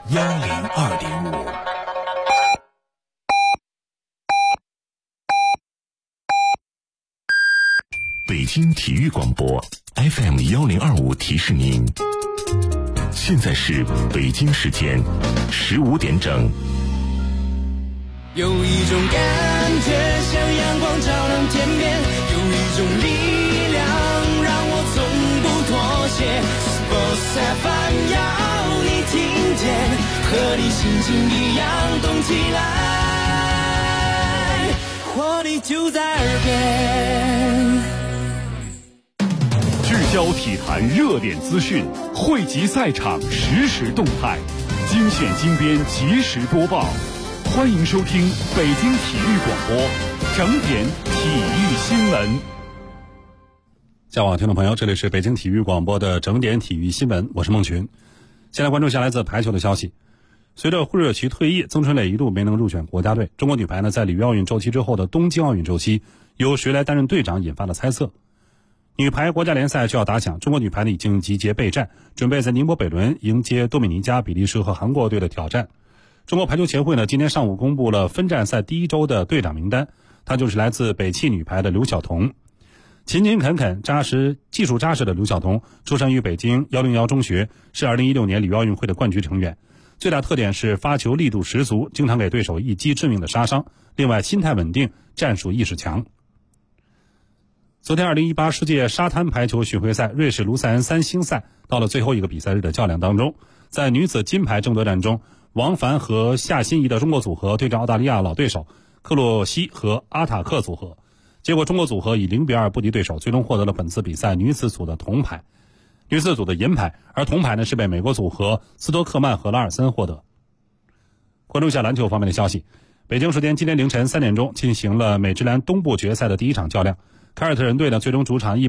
102.5。北京体育广播 FM 1025提示您，现在是北京时间15点整。 有一种感觉像阳光照亮天边，有一种力量让我从不妥协。Sports FM 要你听见，和你心情一样动起来，活力就在耳边。 聚焦体坛热点资讯，汇集赛场实时动态，精选精编及时播报。欢迎收听北京体育广播整点体育新闻。 下网听众朋友，这里是北京体育广播的整点体育新闻，我是孟群。先来关注一下来自排球的消息。随着胡热奇退役，曾春蕾一度没能入选国家队。中国女排呢，在里约奥运周期之后的东京奥运周期，由谁来担任队长引发了猜测。女排国家联赛就要打响，中国女排呢已经集结备战，准备在宁波北仑迎接多米尼加、比利时和韩国队的挑战。中国排球协会呢今天上午公布了分站赛第一周的队长名单，他就是来自北汽女排的刘晓彤。勤勤恳恳、技术扎实的刘晓彤出生于北京101中学，是2016年里约奥运会的冠军成员。最大特点是发球力度十足，经常给对手一击致命的杀伤。另外心态稳定，战术意识强。昨天2018世界沙滩排球巡回赛瑞士卢塞恩3星赛到了最后一个比赛日的较量当中，在女子金牌争夺战中，王凡和夏欣怡的中国组合对战澳大利亚老对手克洛西和阿塔克组合，结果中国组合以0-2不敌对手，最终获得了本次比赛女子组的铜牌，女子组的银牌，而铜牌呢是被美国组合斯托克曼和拉尔森获得。关注一下篮球方面的消息，北京时间今天凌晨3点钟进行了美职篮东部决赛的第一场较量，凯尔特人队呢最终主场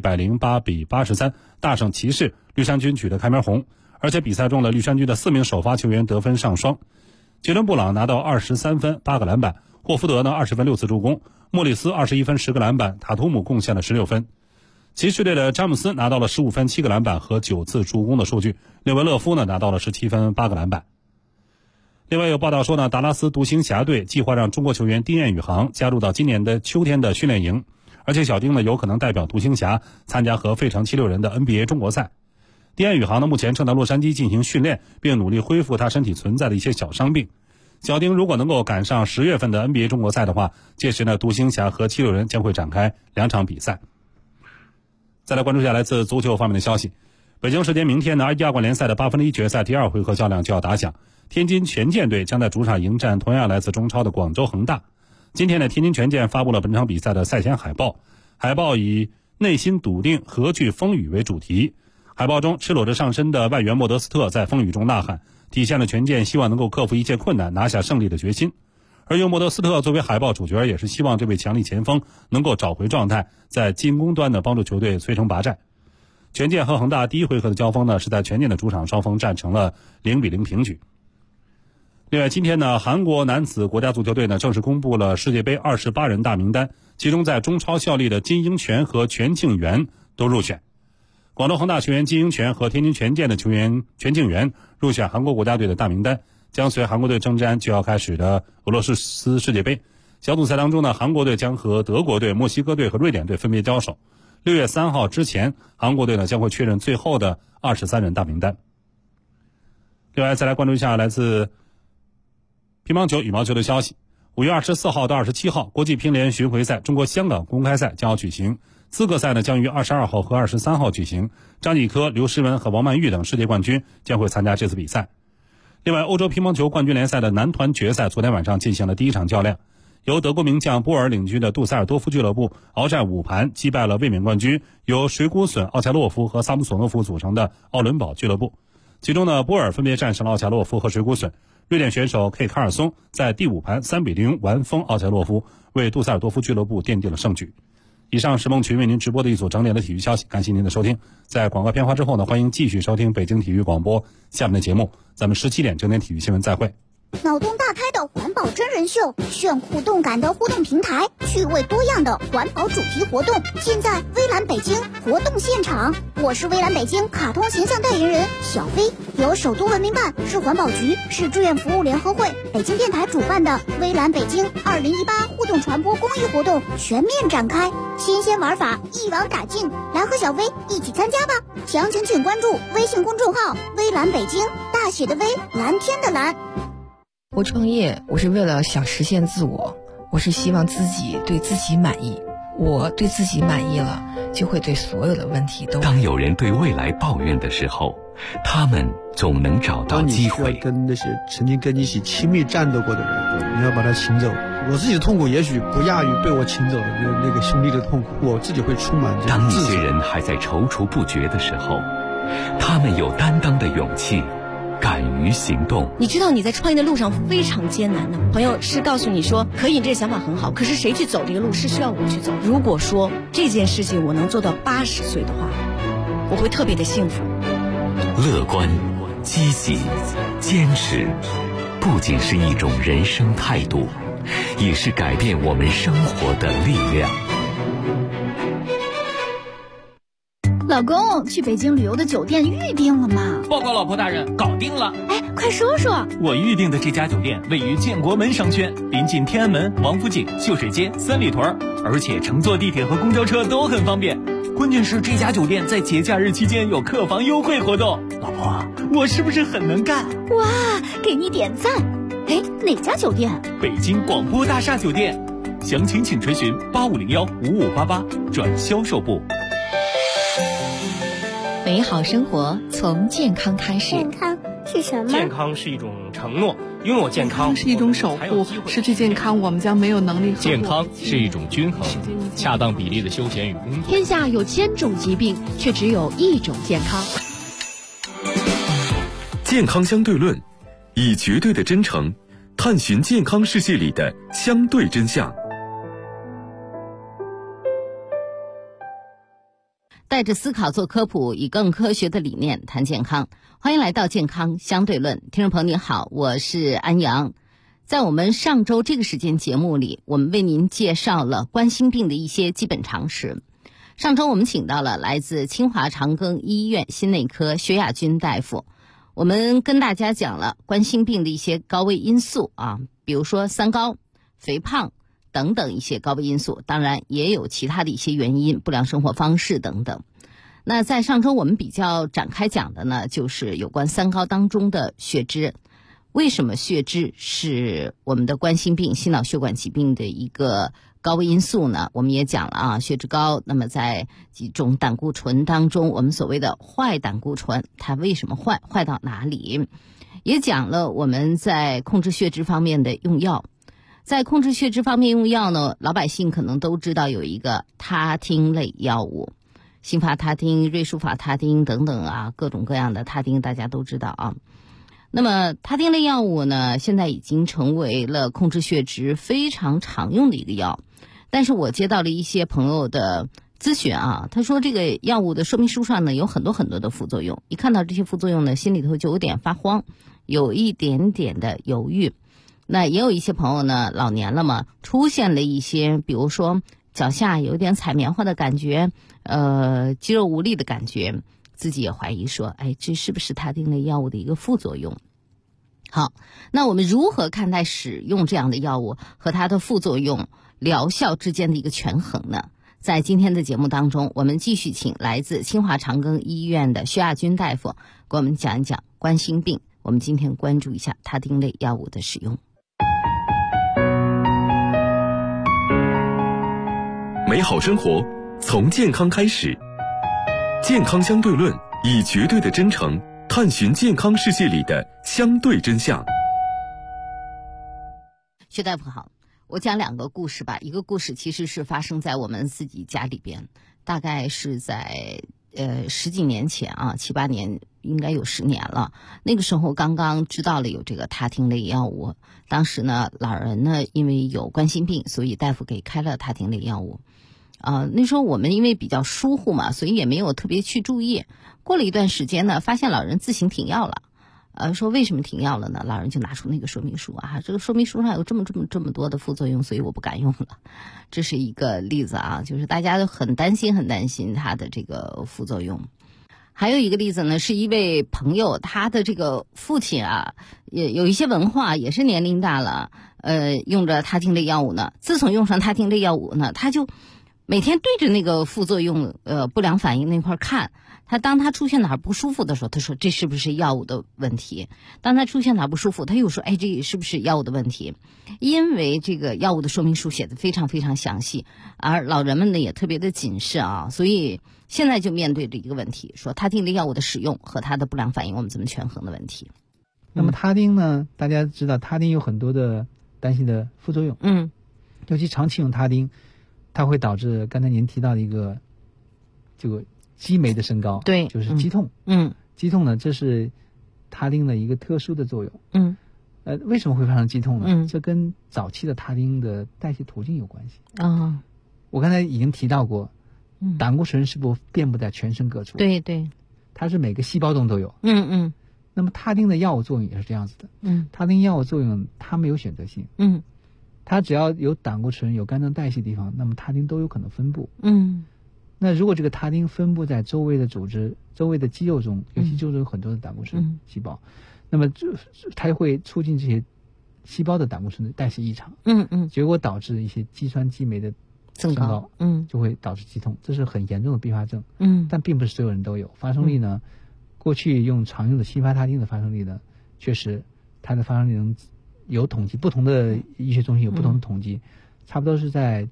108-83大胜骑士，绿衫军取得开门红。而且比赛中的绿衫军的4名首发球员得分上双，杰伦布朗拿到23分8个篮板，霍福德呢20分6次助攻，莫里斯21分10个篮板，塔图姆贡献了16分。骑士队的詹姆斯拿到了15分7个篮板和9次助攻的数据，列维勒夫呢拿到了17分8个篮板。另外有报道说呢，达拉斯独行侠队计划让中国球员丁彦雨航加入到今年的秋天的训练营，而且小丁呢有可能代表独行侠参加和费城76人的 NBA 中国赛。丁彦雨航呢目前正在洛杉矶进行训练，并努力恢复他身体存在的一些小伤病。小丁如果能够赶上10月份的 NBA 中国赛的话，届时呢独行侠和76人将会展开2场比赛。再来关注一下来自足球方面的消息。北京时间明天呢亚冠联赛的8分之1决赛第2回合较量就要打响，天津权健队将在主场迎战同样来自中超的广州恒大。今天呢天津权健发布了本场比赛的赛前海报，海报以内心笃定何惧风雨为主题。海报中赤裸着上身的外援莫德斯特在风雨中呐喊，体现了权健希望能够克服一切困难拿下胜利的决心。而用莫德斯特作为海报主角，也是希望这位强力前锋能够找回状态，在进攻端的帮助球队摧城拔寨。权健和恒大第一回合的交锋呢是在权健的主场，双方战成了0-0平局。另外今天呢韩国男子国家足球队呢正式公布了世界杯28人大名单，其中在中超效力的金英权和全庆元都入选。广州恒大球员金英权和天津权健的球员全庆元入选韩国国家队的大名单，将随韩国队征战就要开始的俄罗斯世界杯。小组赛当中呢，韩国队将和德国队、墨西哥队和瑞典队分别交手。6月3号之前，韩国队呢将会确认最后的23人大名单。另外再来关注一下来自乒乓球、羽毛球的消息。5月24号到27号，国际乒联巡回赛中国香港公开赛将要举行。资格赛呢将于22号和23号举行，张继科、刘诗雯和王曼玉等世界冠军将会参加这次比赛。另外，欧洲乒乓球冠军联赛的男团决赛昨天晚上进行了第一场较量，由德国名将波尔领军的杜塞尔多夫俱乐部鏖战5盘击败了卫冕冠军由水谷隼、奥恰洛夫和萨姆索诺夫组成的奥伦堡俱乐部。其中呢，波尔分别战胜了奥恰洛夫和水谷隼，瑞典选手 K 卡尔松在第5盘3-0完封奥恰洛夫，为杜塞尔多夫俱乐部奠定了胜局。以上是孟群为您直播的一组整点的体育消息，感谢您的收听。在广告片花之后呢，欢迎继续收听北京体育广播下面的节目，咱们17点整点体育新闻再会。 脑洞大开的环保真人秀，炫酷动感的互动平台，趣味多样的环保主题活动，尽在微蓝北京活动现场。我是微蓝北京卡通形象代言人小飞，由首都文明办、市环保局、市志愿服务联合会、北京电台主办的微蓝北京2018互动传播公益活动全面展开，新鲜玩法一网打尽，来和小飞一起参加吧！详情请关注微信公众号微蓝北京，大写的微，蓝天的蓝。 我创业，我是为了想实现自我，我是希望自己对自己满意。我对自己满意了，就会对所有的问题都。 当有人对未来抱怨的时候，他们总能找到机会。 当你需要跟那些曾经跟你一起亲密战斗过的人，你要把他请走。我自己的痛苦也许不亚于被我请走的那个兄弟的痛苦，我自己会充满这种。 当一些人还在踌躇不决的时候，他们有担当的勇气，敢于行动。 你知道你在创业的路上非常艰难的，朋友是告诉你说可以，这个想法很好，可是谁去走这个路是需要我去走。如果说这件事情我能做到80岁的话，我会特别的幸福。 乐观、积极、坚持，不仅是一种人生态度，也是改变我们生活的力量。 老公，去北京旅游的酒店预定了吗？ 报告老婆大人，搞定了。 哎，快说说。 我预定的这家酒店位于建国门商圈，临近天安门、王府井、秀水街、三里屯，而且乘坐地铁和公交车都很方便。关键是这家酒店在节假日期间有客房优惠活动。老婆，我是不是很能干？ 哇，给你点赞。哎，哪家酒店？ 北京广播大厦酒店。详情请垂询8501-5588转销售部。 美好生活从健康开始。 健康是什么？ 健康是一种承诺，拥有健康是一种守护，失去健康我们将没有能力。 健康是一种均衡、恰当比例的休闲与工作。 天下有1000种疾病，却只有1种健康。 健康相对论，以绝对的真诚探寻健康世界里的相对真相。 带着思考做科普，以更科学的理念谈健康。欢迎来到健康相对论，听众朋友您好，我是安阳。在我们上周这个时间节目里，我们为您介绍了冠心病的一些基本常识。上周我们请到了来自清华长庚医院心内科薛亚军大夫，我们跟大家讲了冠心病的一些高危因素啊，比如说三高、肥胖等等一些高危因素，当然也有其他的一些原因，不良生活方式等等。那在上周我们比较展开讲的呢，就是有关三高当中的血脂。为什么血脂是我们的冠心病、心脑血管疾病的一个高危因素呢？我们也讲了啊，血脂高，那么在几种胆固醇当中，我们所谓的坏胆固醇，它为什么坏，坏到哪里？也讲了我们在控制血脂方面的用药。在控制血脂方面用药呢，老百姓可能都知道有一个他汀类药物，辛伐他汀、瑞舒法他汀等等啊，各种各样的他汀大家都知道啊。那么他汀类药物呢，现在已经成为了控制血脂非常常用的一个药。但是我接到了一些朋友的咨询啊，他说这个药物的说明书上呢有很多很多的副作用，一看到这些副作用呢，心里头就有点发慌，有一点点的犹豫。那也有一些朋友呢，老年了嘛，出现了一些比如说脚下有点踩棉花的感觉，肌肉无力的感觉，自己也怀疑说，哎，这是不是他汀类药物的一个副作用？好，那我们如何看待使用这样的药物和它的副作用疗效之间的一个权衡呢？在今天的节目当中，我们继续请来自清华长庚医院的薛亚军大夫给我们讲一讲冠心病。我们今天关注一下他汀类药物的使用。 美好生活从健康开始，健康相对论，以绝对的真诚探寻健康世界里的相对真相。 薛大夫好，我讲2个故事吧。一个故事其实是发生在我们自己家里边，大概是在10几年前啊，7、8年，应该有10年了。那个时候刚刚知道了有这个他汀类药物，当时呢老人呢因为有冠心病，所以大夫给开了他汀类药物。那时候我们因为比较疏忽嘛，所以也没有特别去注意。过了一段时间呢，发现老人自行停药了。 说为什么停药了呢？老人就拿出那个说明书啊，这个说明书上有这么多的副作用，所以我不敢用了。这是一个例子啊，就是大家都很担心它的这个副作用。还有一个例子呢，是一位朋友，他的这个父亲啊，也有一些文化，也是年龄大了，用着他汀类药物呢。自从用上他汀类药物呢，他就每天对着那个副作用不良反应那块看。当他出现哪儿不舒服的时候，他说这是不是药物的问题？当他出现哪儿不舒服，他又说这是不是药物的问题？因为这个药物的说明书写的非常非常详细，而老人们呢也特别的谨慎啊，所以现在就面对着一个问题，说他汀类药物的使用和它的不良反应我们怎么权衡的问题。 那么他汀呢，大家知道他汀有很多的担心的副作用，尤其长期用他汀，它会导致刚才您提到的一个这个激酶的升高， 对， 就是肌痛。肌痛呢，这是他汀的一个特殊的作用。为什么会发生肌痛呢？这跟早期的他汀的代谢途径有关系。我刚才已经提到过，胆固醇是不是遍布在全身各处？ 对， 它是每个细胞中都有。那么他汀的药物作用也是这样子的。他汀药物作用它没有选择性。它只要有胆固醇、有肝脏代谢地方，那么他汀都有可能分布。那如果这个他汀分布在周围的组织、周围的肌肉中，尤其肌肉中有很多的胆固醇细胞，那么它会促进这些细胞的胆固醇的代谢异常，结果导致一些肌酸激酶的增高，就会导致肌痛，这是很严重的并发症，但并不是所有人都有。发生率呢，过去常用的西法他汀的发生率呢，确实它的发生率能有统计，不同的医学中心有不同的统计。差不多是在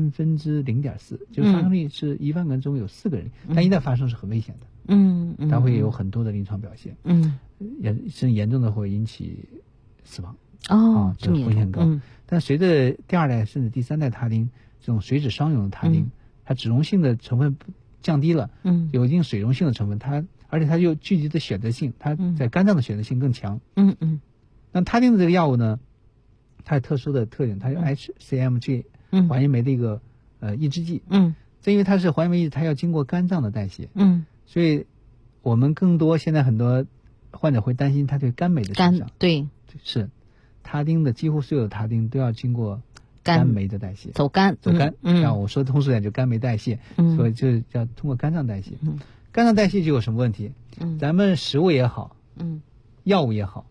0.4%，就是发生率是1万个人中有4个人，但一旦发生是很危险的，它会有很多的临床表现，严重的会引起死亡，这风险很高。但随着第2代甚至第3代他汀这种水脂双溶的他汀，它脂溶性的成分降低了，有一定水溶性的成分，而且它又聚集的选择性，它在肝脏的选择性更强。那他汀的这个药物呢？它有特殊的特点，它有 HCMG 还原酶的一个抑制剂。正因为它是还原酶抑制，它要经过肝脏的代谢。所以我们更多现在很多患者会担心它对肝酶的损伤。 对， 是他汀的几乎所有的他汀都要经过肝酶的代谢， 走肝。 让我说的通俗点，就肝酶代谢。所以就要通过肝脏代谢。肝脏代谢就有什么问题？咱们食物也好，药物也好，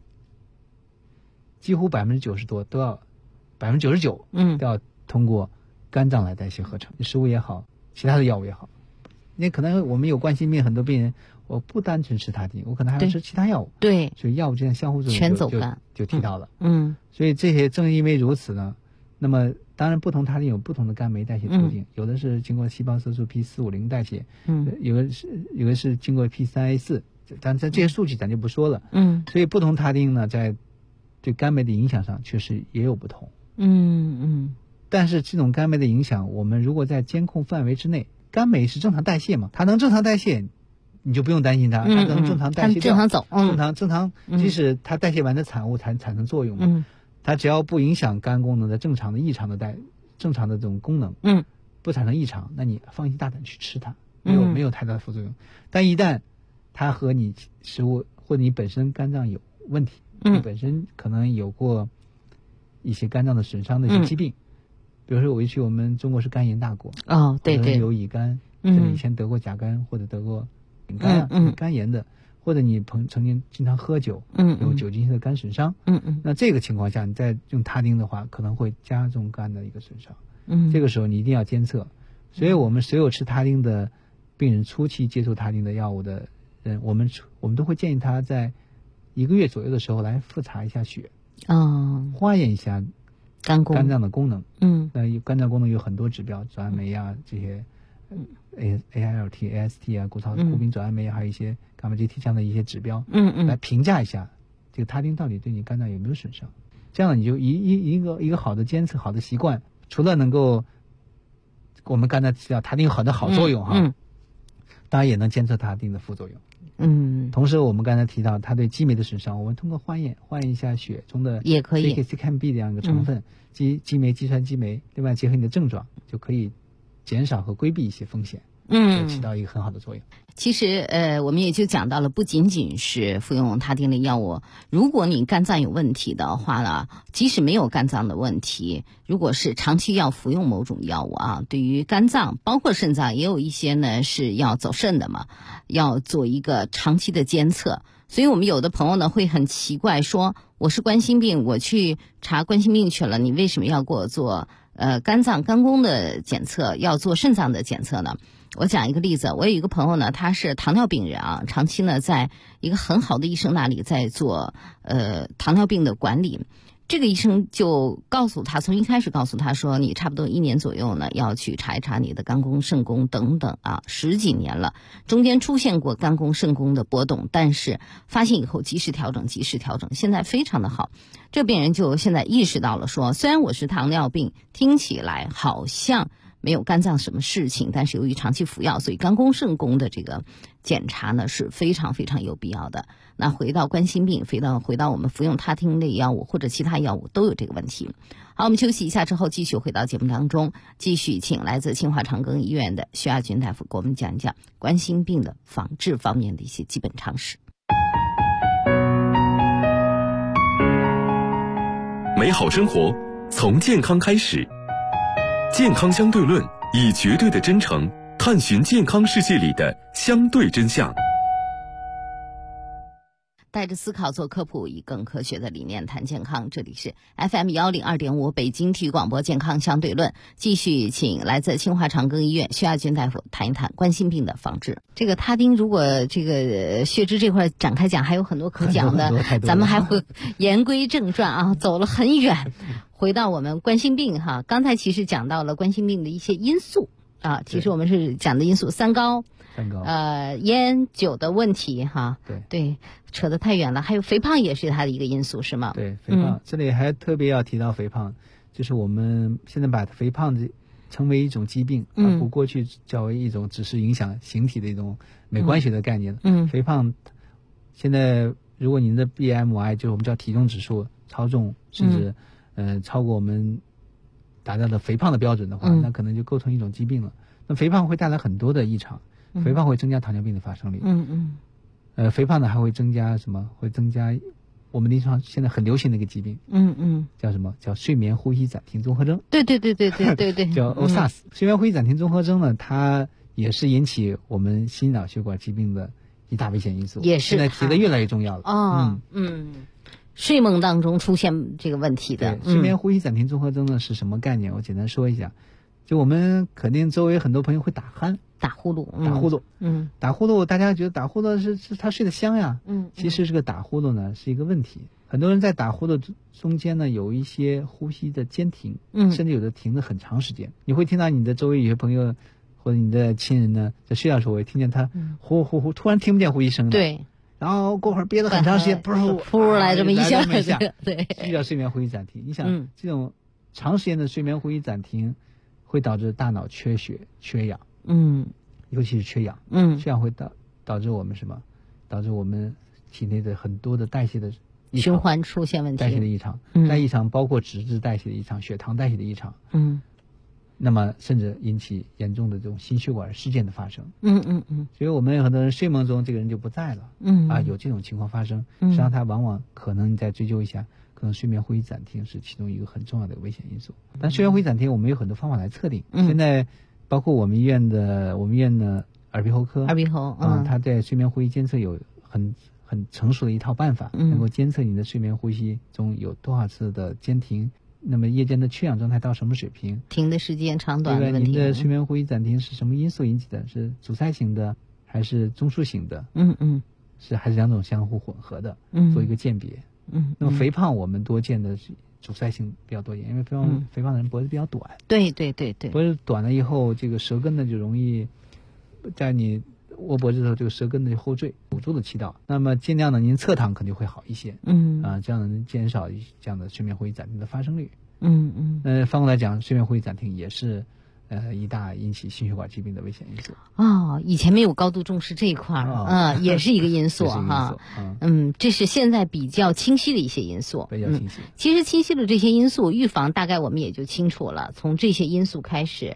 几乎90%多都要99%都要通过肝脏来代谢合成，食物也好，其他的药物也好。那可能我们有冠心病，很多病人我不单纯吃他汀，我可能还要吃其他药物。 对， 所以药物之间相互作用全走肝就提到了。所以这些正因为如此呢，那么当然不同他汀有不同的肝酶代谢途径，有的是经过细胞色素 P450 代谢，有的是经过 P3A4，但这些数据咱就不说了。所以不同他汀呢，在对肝酶的影响上确实也有不同。但是这种肝酶的影响，我们如果在监控范围之内，肝酶是正常代谢嘛，它能正常代谢，你就不用担心它，它能正常代谢掉， 正常走， 正常，即使它代谢完的产物产生作用嘛，它只要不影响肝功能的正常的异常的正常的这种功能，不产生异常，那你放心大胆去吃它，没有太大的副作用。但一旦它和你食物或者你本身肝脏有问题，你本身可能有过一些肝脏的损伤的一些疾病，比如说我们中国是肝炎大国， 对， 有乙肝，甚至以前得过甲肝或者得过丙肝肝炎的，或者你曾经经常喝酒，有酒精性的肝损伤，那这个情况下你再用他汀的话，可能会加重肝的一个损伤，这个时候你一定要监测。所以我们所有吃他汀的病人，初期接触他汀的药物的人，我们都会建议他在1个月左右的时候来复查一下血，化验一下肝脏的功能。那肝脏功能有很多指标，转氨酶啊，这些ALT、AST 啊，谷丙转氨酶，还有一些伽马 GT 这样的一些指标，来评价一下这个他汀到底对你肝脏有没有损伤。这样你就一个好的监测、好的习惯，除了能够我们刚才提到他汀有很多好作用哈，当然也能监测他汀的副作用。同时我们刚才提到它对肌酶的损伤，我们通过化验一下血中的也可以 CK-CKMB 这样一个成分，肌酶、肌酸激酶，另外结合你的症状，就可以减少和规避一些风险。 起到一个很好的作用。 其实我们也就讲到了，不仅仅是服用他汀类药物，如果你肝脏有问题的话呢，即使没有肝脏的问题，如果是长期要服用某种药物啊，对于肝脏包括肾脏也有一些呢是要走肾的嘛，要做一个长期的监测。所以我们有的朋友呢会很奇怪说，我是冠心病，我去查冠心病去了，你为什么要给我做肝脏肝功的检测，要做肾脏的检测呢？我讲一个例子，我有一个朋友呢，他是糖尿病人啊，长期呢在一个很好的医生那里在做糖尿病的管理。这个医生就告诉他，从一开始告诉他说，你差不多1年左右呢要去查一查你的肝功肾功等等啊，10几年了，中间出现过肝功肾功的波动，但是发现以后及时调整，现在非常的好。这病人就现在意识到了说，虽然我是糖尿病，听起来好像没有肝脏什么事情，但是由于长期服药，所以肝功肾功的这个检查呢是非常非常有必要的。那回到冠心病，回到我们服用他汀类药物或者其他药物都有这个问题。好，我们休息一下之后继续回到节目当中，继续请来自清华长庚医院的徐亚军大夫给我们讲一讲冠心病的防治方面的一些基本常识。 美好生活从健康开始，健康相对论以绝对的真诚探寻健康世界里的相对真相。 带着思考做科普，以更科学的理念谈健康。这里是 FM102.5 北京体育广播健康相对论，继续请来自清华长庚医院徐亚军大夫谈一谈冠心病的防治。这个他汀如果这个血脂这块展开讲，还有很多可讲的，咱们还会言归正传啊，走了很远，回到我们冠心病哈。刚才其实讲到了冠心病的一些因素啊，其实我们是讲的因素三高。烟酒的问题哈，对，扯得太远了。还有肥胖也是它的一个因素，是吗？ 对，肥胖，这里还特别要提到肥胖，就是我们现在把肥胖称为一种疾病，而不过去较为一种只是影响形体的一种美观学的概念。肥胖现在如果您的 BMI 就是我们叫体重指数超重，甚至超过我们达到的肥胖的标准的话，那可能就构成一种疾病了。那肥胖会带来很多的异常。肥胖会增加糖尿病的发生率。肥胖呢还会增加什么？会增加我们临床现在很流行的一个疾病。叫什么？叫睡眠呼吸暂停综合征。 对。 叫 OSAS。睡眠呼吸暂停综合征呢，它也是引起我们心脑血管疾病的一大危险因素。 也是。 现在提的越来越重要了。 睡梦当中出现这个问题的。 睡眠呼吸暂停综合征呢是什么概念？我简单说一下。就我们肯定周围很多朋友会打鼾。 打呼噜， 打呼噜，大家觉得打呼噜是他睡得香呀，其实这个打呼噜呢是一个问题。很多人在打呼噜中间呢有一些呼吸的间停，甚至有的停的很长时间。你会听到你的周围有些朋友或者你的亲人呢在睡觉的时候，会听见他呼呼呼，突然听不见呼吸声了。 对， 然后过会儿憋了很长时间， 噗来这么一下， 对，这叫睡眠呼吸暂停。你想，这种长时间的睡眠呼吸暂停会导致大脑缺血、缺氧。尤其是缺氧，缺氧会导致我们什么？导致我们体内的很多的代谢的异常， 循环出现问题， 代谢的异常，异常包括脂质代谢的异常、血糖代谢的异常，那么甚至引起严重的这种心血管事件的发生，所以我们有很多人睡梦中这个人就不在了，有这种情况发生，实际上它往往可能你再追究一下。可能睡眠呼吸暂停是其中一个很重要的危险因素，但睡眠呼吸暂停我们有很多方法来测定，现在。包括我们医院的耳鼻喉科，它在睡眠呼吸监测有很成熟的一套办法，能够监测你的睡眠呼吸中有多少次的间停，那么夜间的缺氧状态到什么水平， 停的时间长短的问题。 您的睡眠呼吸暂停是什么因素引起的？是阻塞型的还是中枢型的？还是两种相互混合的？做一个鉴别。那么肥胖我们多见的是。阻塞性比较多一点，因为肥胖的人脖子比较短。 对。 脖子短了以后，这个舌根呢就容易在你握脖子的时候，这个舌根呢就后坠，辅助的起到。那么尽量呢，您侧躺肯定会好一些。这样能减少这样的睡眠呼吸暂停的发生率。反过来讲，睡眠呼吸暂停也是一大引起心血管疾病的危险因素。 以前没有高度重视这一块也是一个因素哈。这是现在比较清晰的一些因素。 比较清晰。 其实清晰了这些因素，预防大概我们也就清楚了。从这些因素开始，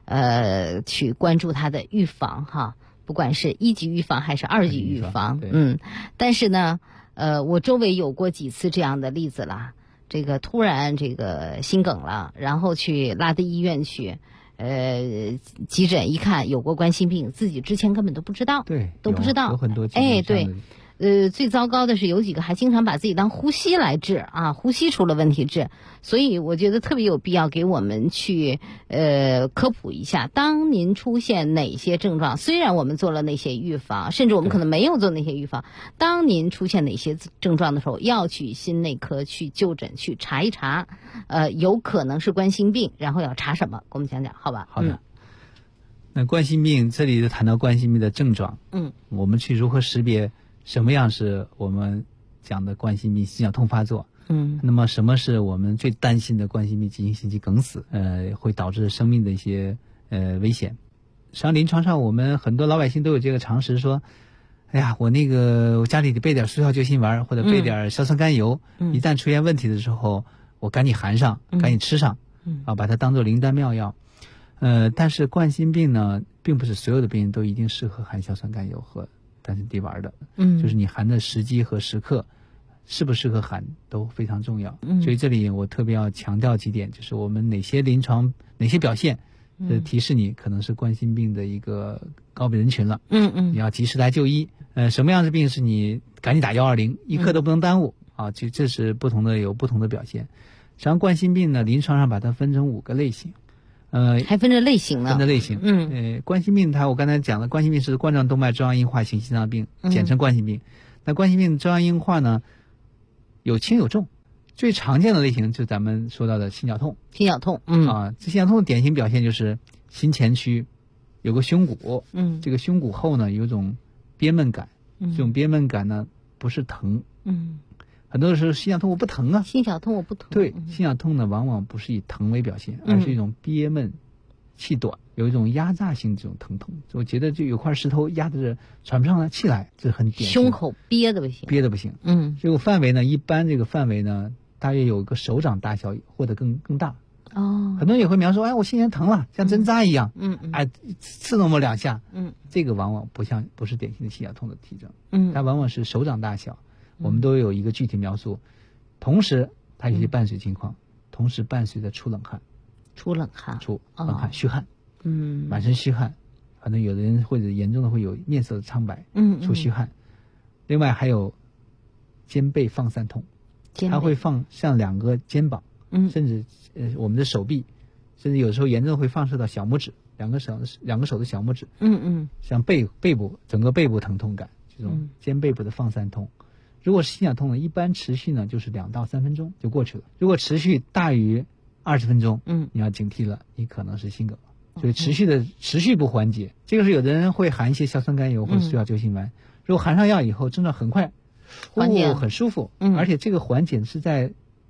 去关注它的预防哈，不管是1级预防还是2级预防。但是呢，我周围有过几次这样的例子了，这个突然这个心梗了，然后去拉到医院去。急诊一看有过冠心病，自己之前根本都不知道， 对， 都不知道。 有很多对，最糟糕的是有几个还经常把自己当呼吸来治啊，呼吸出了问题治。所以我觉得特别有必要给我们去科普一下，当您出现哪些症状，虽然我们做了那些预防，甚至我们可能没有做那些预防，当您出现哪些症状的时候，要去心内科去就诊去查一查，有可能是冠心病，然后要查什么，给我们讲讲好吧？ 好的。那冠心病这里就谈到冠心病的症状，我们去如何识别什么样是我们讲的冠心病心绞痛发作？那么什么是我们最担心的冠心病急性心肌梗死？会导致生命的一些危险。实际上临床上我们很多老百姓都有这个常识，说，哎呀，我家里得备点速效救心丸或者备点硝酸甘油，一旦出现问题的时候，我赶紧含上，赶紧吃上，把它当做灵丹妙药。但是冠心病呢，并不是所有的病人都一定适合含硝酸甘油和单纯滴丸的，就是你含的时机和时刻，适不适合含都非常重要。所以这里我特别要强调几点，就是我们哪些表现，提示你可能是冠心病的一个高危人群了。你要及时来就医。什么样的病是你赶紧打120，一刻都不能耽误啊！这是有不同的表现。实际上冠心病呢，临床上把它分成5个类型。 还分着类型呢。 分着类型。冠心病我刚才讲了，冠心病是冠状动脉粥样硬化型心脏病，简称冠心病。那冠心病粥样硬化呢，有轻有重。最常见的类型就是咱们说到的心绞痛。 心绞痛， 这心绞痛的典型表现就是心前区有个胸骨，这个胸骨后呢有一种憋闷感，这种憋闷感呢不是疼，很多时候心绞痛我不疼啊， 心绞痛我不疼。 对，心绞痛呢往往不是以疼为表现，而是一种憋闷、气短，有一种压榨性这种疼痛。我觉得就有块石头压着喘不上气来，这很典型。 胸口憋得不行， 憋得不行。这个范围呢，一般这个范围呢，大约有个手掌大小或者更大。很多人也会描述，我心前疼了，像针扎一样，刺那么2下，这个往往不是典型的心绞痛的体征，它往往是手掌大小。我们都有一个具体描述，同时它有些伴随情况，同时伴随着出冷汗，虚汗，满身虚汗，可能有的人或者严重的会有面色的苍白，出虚汗。另外还有肩背放散痛，它会放像2个肩膀，甚至我们的手臂，甚至有时候严重会放射到小拇指，两个手的小拇指，像背部整个背部疼痛感，这种肩背部的放散痛。如果是心绞痛呢，一般持续呢就是2到3分钟就过去了。如果持续大于20分钟，你要警惕了，你可能是心梗了。所以持续不缓解，这个是有的人会含一些硝酸甘油或者速效救心丸，如果含上药以后，症状很快缓解，很舒服，而且这个缓解是在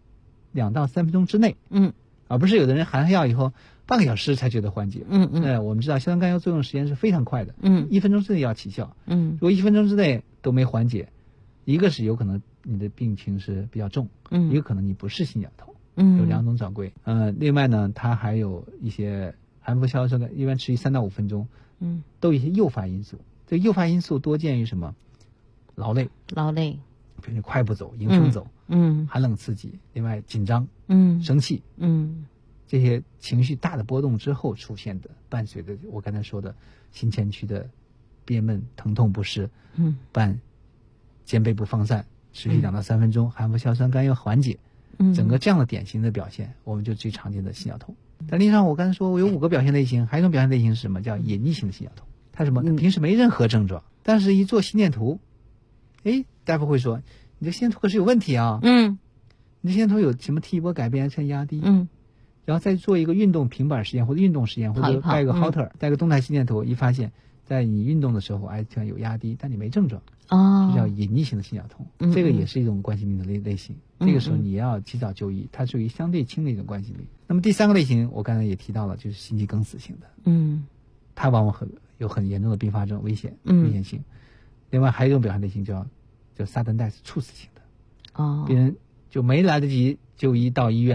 2到3分钟之内，而不是有的人含上药以后半个小时才觉得缓解。我们知道硝酸甘油作用时间是非常快的，1分钟之内要起效。如果1分钟之内都没缓解，一个是有可能你的病情是比较重，一个可能你不是心绞痛，有2种转归。另外呢，它还有一些含服硝酸甘，一般持续3到5分钟，都有一些诱发因素。这个诱发因素多见于什么？劳累，比如快步走、迎风走，寒冷刺激，另外紧张，生气，这些情绪大的波动之后出现的，伴随的我刚才说的心前区的憋闷、疼痛不适，伴肩背部放散，持续2到3分钟，含服硝酸甘油缓解，整个这样的典型的表现，我们就最常见的心绞痛。但临床我刚才说我有5个表现类型，还有一种表现类型是什么？叫隐匿性的心绞痛。它什么？它平时没任何症状，但是一做心电图，大夫会说你这心电图可是有问题啊，你这心电图有什么 T 波改变、肾压低，然后再做一个运动平板实验或者运动实验，或者带一个 Holter，带个动态心电图，一发现在你运动的时候有压低，但你没症状，这叫隐匿性的心绞痛。这个也是一种冠心病的类型，这个时候你要及早就医，它属于相对轻的一种冠心病。那么第3个类型我刚才也提到了，就是心肌梗死型的，它往往有很严重的并发症危险性。另外还有一种表现类型叫萨登戴斯猝死型的，病人就没来得及就医到医院，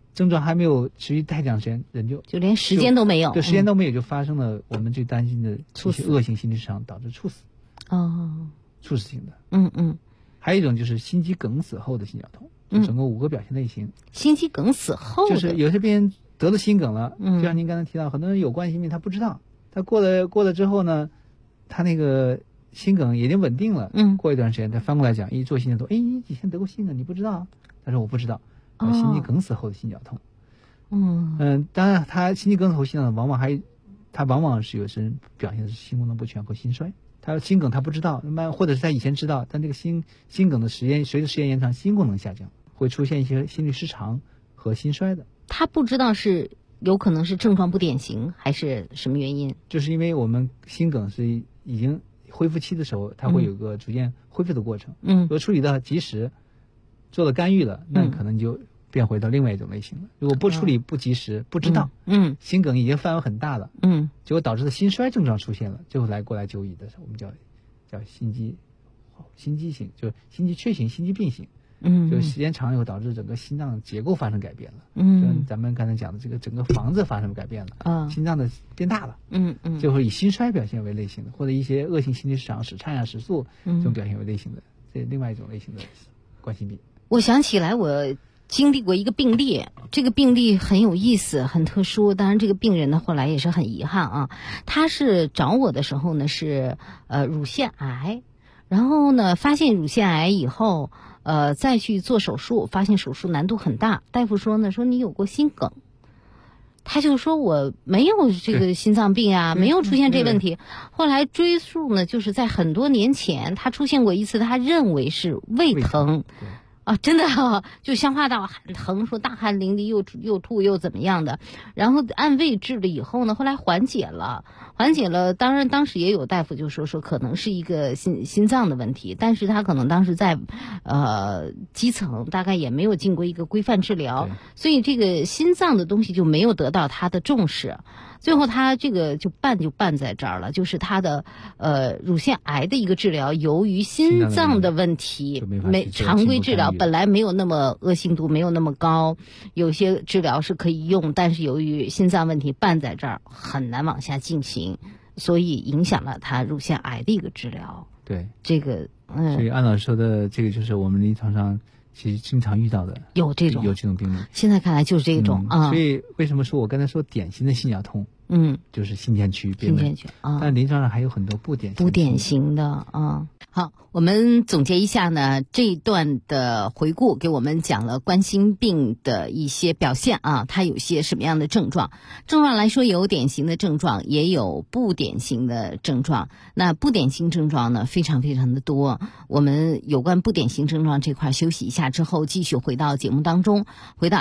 症状还没有持续太长时间，人就连时间都没有， 对，时间都没有就发生了我们最担心的一些恶性心律失常，导致猝死。猝死性的。还有一种就是心肌梗死后的心绞痛，总共5个表现类型。 心肌梗死后的， 就是有些病人得了心梗了，就像您刚才提到，很多人有冠心病他不知道，他过了之后呢，他那个心梗已经稳定了，过一段时间他翻过来讲，一做心绞痛，你以前得过心梗你不知道？他说我不知道。心肌梗死后的心绞痛。当然他心肌梗死后心绞痛往往是有些人表现的是心功能不全或心衰。他心梗他不知道，或者是他以前知道，但这个心梗的时间随着时间延长，心功能下降，会出现一些心律失常和心衰的。 他不知道是有可能是症状不典型还是什么原因？ 就是因为我们心梗是已经恢复期的时候，它会有个逐渐恢复的过程。如果处理的及时，做了干预了，那可能就变回到另外一种类型了。如果不处理不及时，不知道，心梗已经范围很大了，结果导致的心衰症状出现了，最后过来就医的时候，我们叫心肌型，就是心肌缺型、心肌病型。就时间长以后导致整个心脏结构发生改变了。就咱们刚才讲的这个整个房子发生改变了，心脏的变大了。就会以心衰表现为类型的，或者一些恶性心律失常、室颤呀、室速这种表现为类型的，这另外一种类型的冠心病。 我想起来，我经历过一个病例，这个病例很有意思，很特殊。当然，这个病人呢后来也是很遗憾啊。他是找我的时候呢是乳腺癌，然后呢发现乳腺癌以后，再去做手术，发现手术难度很大。大夫说你有过心梗。他就说我没有这个心脏病啊，没有出现这问题。后来追溯呢，就是在很多年前他出现过一次，他认为是胃疼。真的就消化道很疼，说大汗淋漓又吐又怎么样的，然后按胃治了以后呢，后来缓解了。当然当时也有大夫就说可能是一个心脏的问题，但是他可能当时在基层，大概也没有经过一个规范治疗，所以这个心脏的东西就没有得到他的重视。最后他这个就办在这儿了，就是他的乳腺癌的一个治疗，由于心脏的问题常规治疗本来没有那么恶性度，没有那么高，有些治疗是可以用，但是由于心脏问题办在这儿很难往下进行，所以影响了他乳腺癌的一个治疗。 对， 这个所以安老师说的这个就是我们临床上其实经常遇到的，有这种病例。 现在看来就是这种所以为什么说我刚才说典型的心绞痛，就是心前区变位，但临床上还有很多不典型的好，我们总结一下呢，这一段的回顾给我们讲了冠心病的一些表现它有些什么样的症状。症状来说，有典型的症状，也有不典型的症状。那不典型症状呢，非常非常的多。我们有关不典型症状这块休息一下之后，继续回到节目当中，回到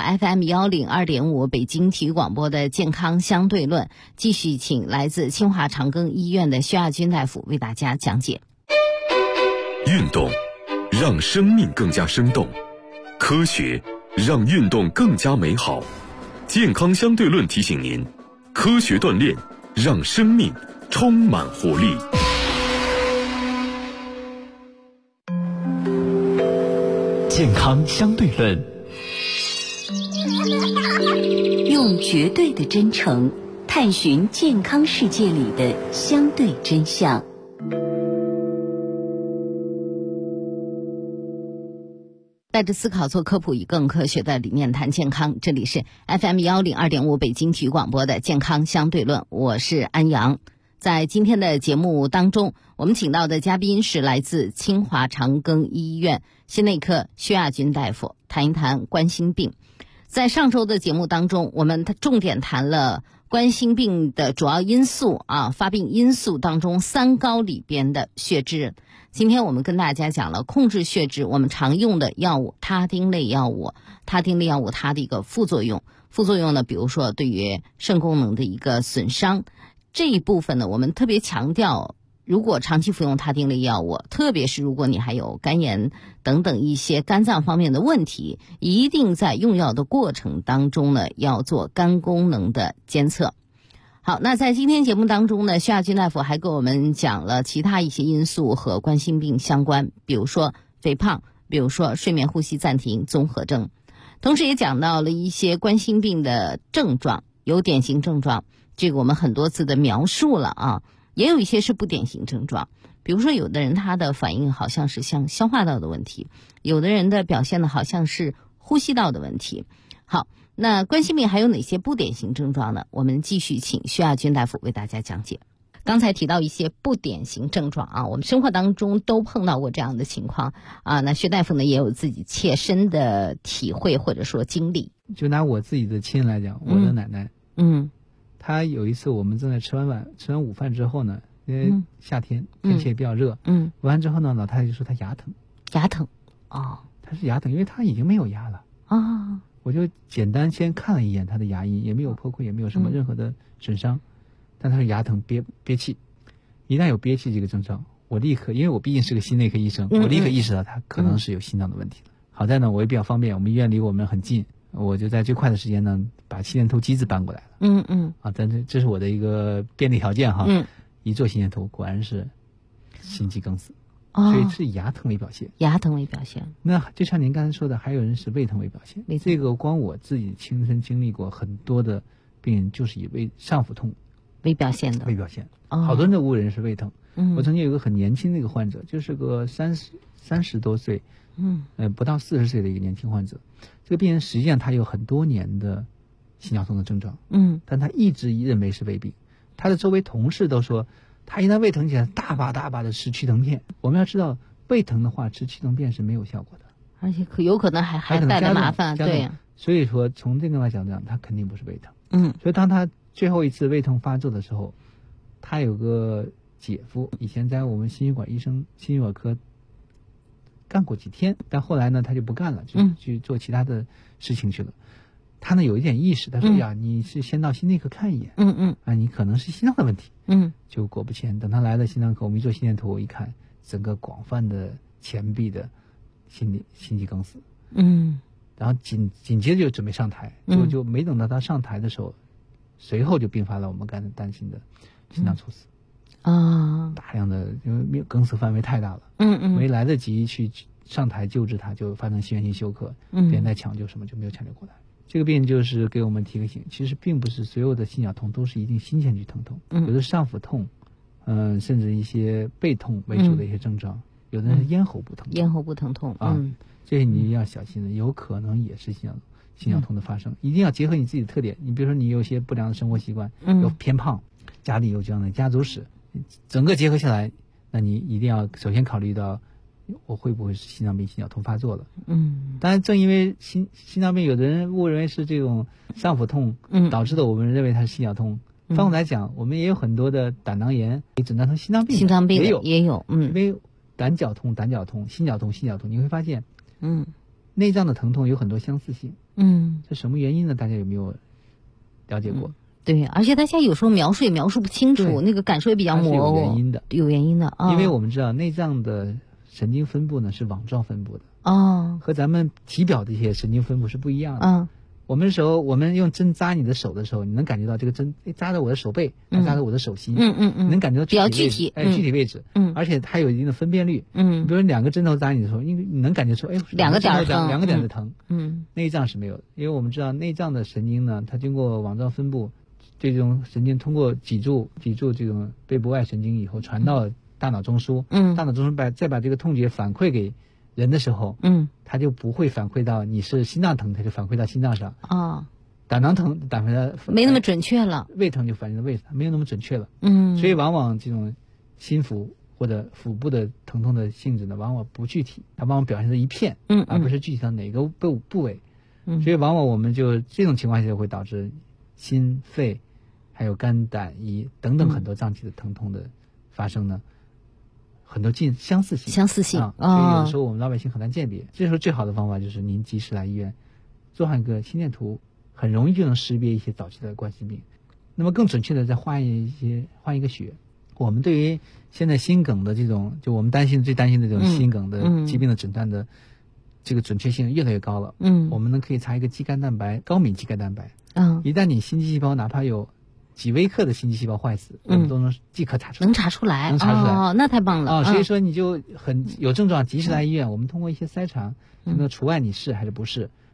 FM102.5 北京体育广播的健康相对论，继续请来自清华长庚医院的薛亚军大夫为大家讲解。 运动让生命更加生动，科学让运动更加美好。健康相对论提醒您，科学锻炼让生命充满活力。 健康相对论， 用绝对的真诚探寻健康世界里的相对真相。 带着思考做科普，以更科学的理念谈健康。这里是 FM102.5 北京体育广播的健康相对论，我是安阳。在今天的节目当中，我们请到的嘉宾是来自清华长庚医院心内科薛亚军大夫，谈一谈冠心病。在上周的节目当中，我们重点谈了冠心病的主要因素发病因素当中3高里边的血脂。今天我们跟大家讲了控制血脂我们常用的药物他汀类药物它的一个副作用呢，比如说对于肾功能的一个损伤，这一部分呢我们特别强调，如果长期服用他汀类药物，特别是如果你还有肝炎等等一些肝脏方面的问题，一定在用药的过程当中呢要做肝功能的监测。好，那在今天节目当中呢，薛亚军大夫还给我们讲了其他一些因素和冠心病相关，比如说肥胖，比如说睡眠呼吸暂停综合症。 同时也讲到了一些冠心病的症状，有典型症状，这个我们很多次的描述了啊，也有一些是不典型症状。比如说有的人他的反应好像是像消化道的问题，有的人的表现呢好像是呼吸道的问题。好，那冠心病还有哪些不典型症状呢？我们继续请薛亚军大夫为大家讲解。刚才提到一些不典型症状啊，我们生活当中都碰到过这样的情况啊。那薛大夫呢也有自己切身的体会或者说经历。 就拿我自己的亲人来讲，我的奶奶，她有一次我们正在吃完午饭之后呢，因为夏天天气也比较热，午饭之后呢，老太太就说她牙疼，她是牙疼，因为她已经没有牙了啊。我就简单先看了一眼她的牙龈，也没有破溃，也没有什么任何的损伤。但他是牙疼憋气，一旦有憋气这个症状，我立刻，因为我毕竟是个心内科医生，我立刻意识到他可能是有心脏的问题了。好在呢，我也比较方便，我们医院离我们很近，我就在最快的时间呢，把心电图机子搬过来了。但这是我的一个便利条件哈。一做心电图，果然是心肌梗死，所以是牙疼为表现。 牙疼为表现。 那就像您刚才说的，还有人是胃疼为表现。这个光我自己亲身经历过，很多的病人就是以上腹痛为表现的， 好多人的误认是胃疼。我曾经有一个很年轻的一个患者，就是个30多岁，不到40岁的一个年轻患者。这个病人实际上他有很多年的心绞痛的症状，但他一直认为是胃病。他的周围同事都说，他一旦胃疼起来，大把的吃去疼片。我们要知道，胃疼的话吃去疼片是没有效果的， 而且有可能还带来麻烦。对， 所以说从这个来讲，他肯定不是胃疼。所以当他最后一次胃痛发作的时候，他有个姐夫以前在我们心血管科干过几天，但后来呢他就不干了，就去做其他的事情去了。他呢有一点意识，他说呀，你是先到心内科看一眼，你可能是心脏的问题，就果不其然，等他来了心脏科，我们一做心电图，一看整个广泛的前壁的心肌梗死，然后紧接着就准备上台，就没等到他上台的时候，随后就并发了我们刚才担心的心脏猝死大量的，因为梗死范围太大了，没来得及去上台救治他，就发生心源性休克，连带抢救什么就没有抢救过来。这个病就是给我们提个醒，其实并不是所有的心绞痛都是一定心前区疼痛，有的上腹痛，甚至一些背痛为主的一些症状，有的是咽喉部疼痛， 咽喉部疼痛这些你要小心的，有可能也是心绞痛的发生，一定要结合你自己的特点。你比如说你有些不良的生活习惯，有偏胖，家里有这样的家族史，整个结合下来，那你一定要首先考虑到我会不会是心脏病、心绞痛发作了。当然正因为心脏病有的人误认为是这种上腹痛导致的，我们认为它是心绞痛。反过来讲，我们也有很多的胆囊炎可以诊断成心脏病， 也有因为胆绞痛、心绞痛，你会发现内脏的疼痛有很多相似性。这什么原因呢？大家有没有了解过？ 对，而且大家有时候描述也描述不清楚，那个感受也比较模糊。有原因的因为我们知道内脏的神经分布呢是网状分布的和咱们体表的一些神经分布是不一样的。我们用针扎你的手的时候，你能感觉到这个针扎在我的手背，扎在我的手心，能感觉到比较具体位置，而且它有一定的分辨率。比如2个针头扎你的时候，你能感觉出两个点的疼。内脏是没有的，因为我们知道内脏的神经呢，它经过网状分布，这种神经通过脊柱这种背部外神经以后传到大脑中枢，大脑中枢再把这个痛觉反馈给人的时候，它就不会反馈到你是心脏疼，它就反馈到心脏上胆囊疼反馈到没那么准确了， 胃疼就反映到胃上，没有那么准确了。所以往往这种心腹或者腹部的疼痛的性质呢，往往不具体，它往往表现成一片，而不是具体到哪个部位。所以往往我们就这种情况下会导致心肺还有肝胆胰等等很多脏器的疼痛的发生呢，很多相似性所以有的时候我们老百姓很难鉴别。这时候最好的方法就是您及时来医院做上一个心电图，很容易就能识别一些早期的冠心病。那么更准确的再换一个血。我们对于现在心梗的这种，就我们最担心的这种心梗的疾病的诊断的这个准确性越来越高了。我们呢可以查一个肌酐蛋白，高敏肌酐蛋白。一旦你心肌细胞哪怕有几微克的心肌细胞坏死，我们都能即刻查出来， 能查出来，那太棒了所以说你就很有症状及时来医院，我们通过一些筛查就能除外你是还是不是。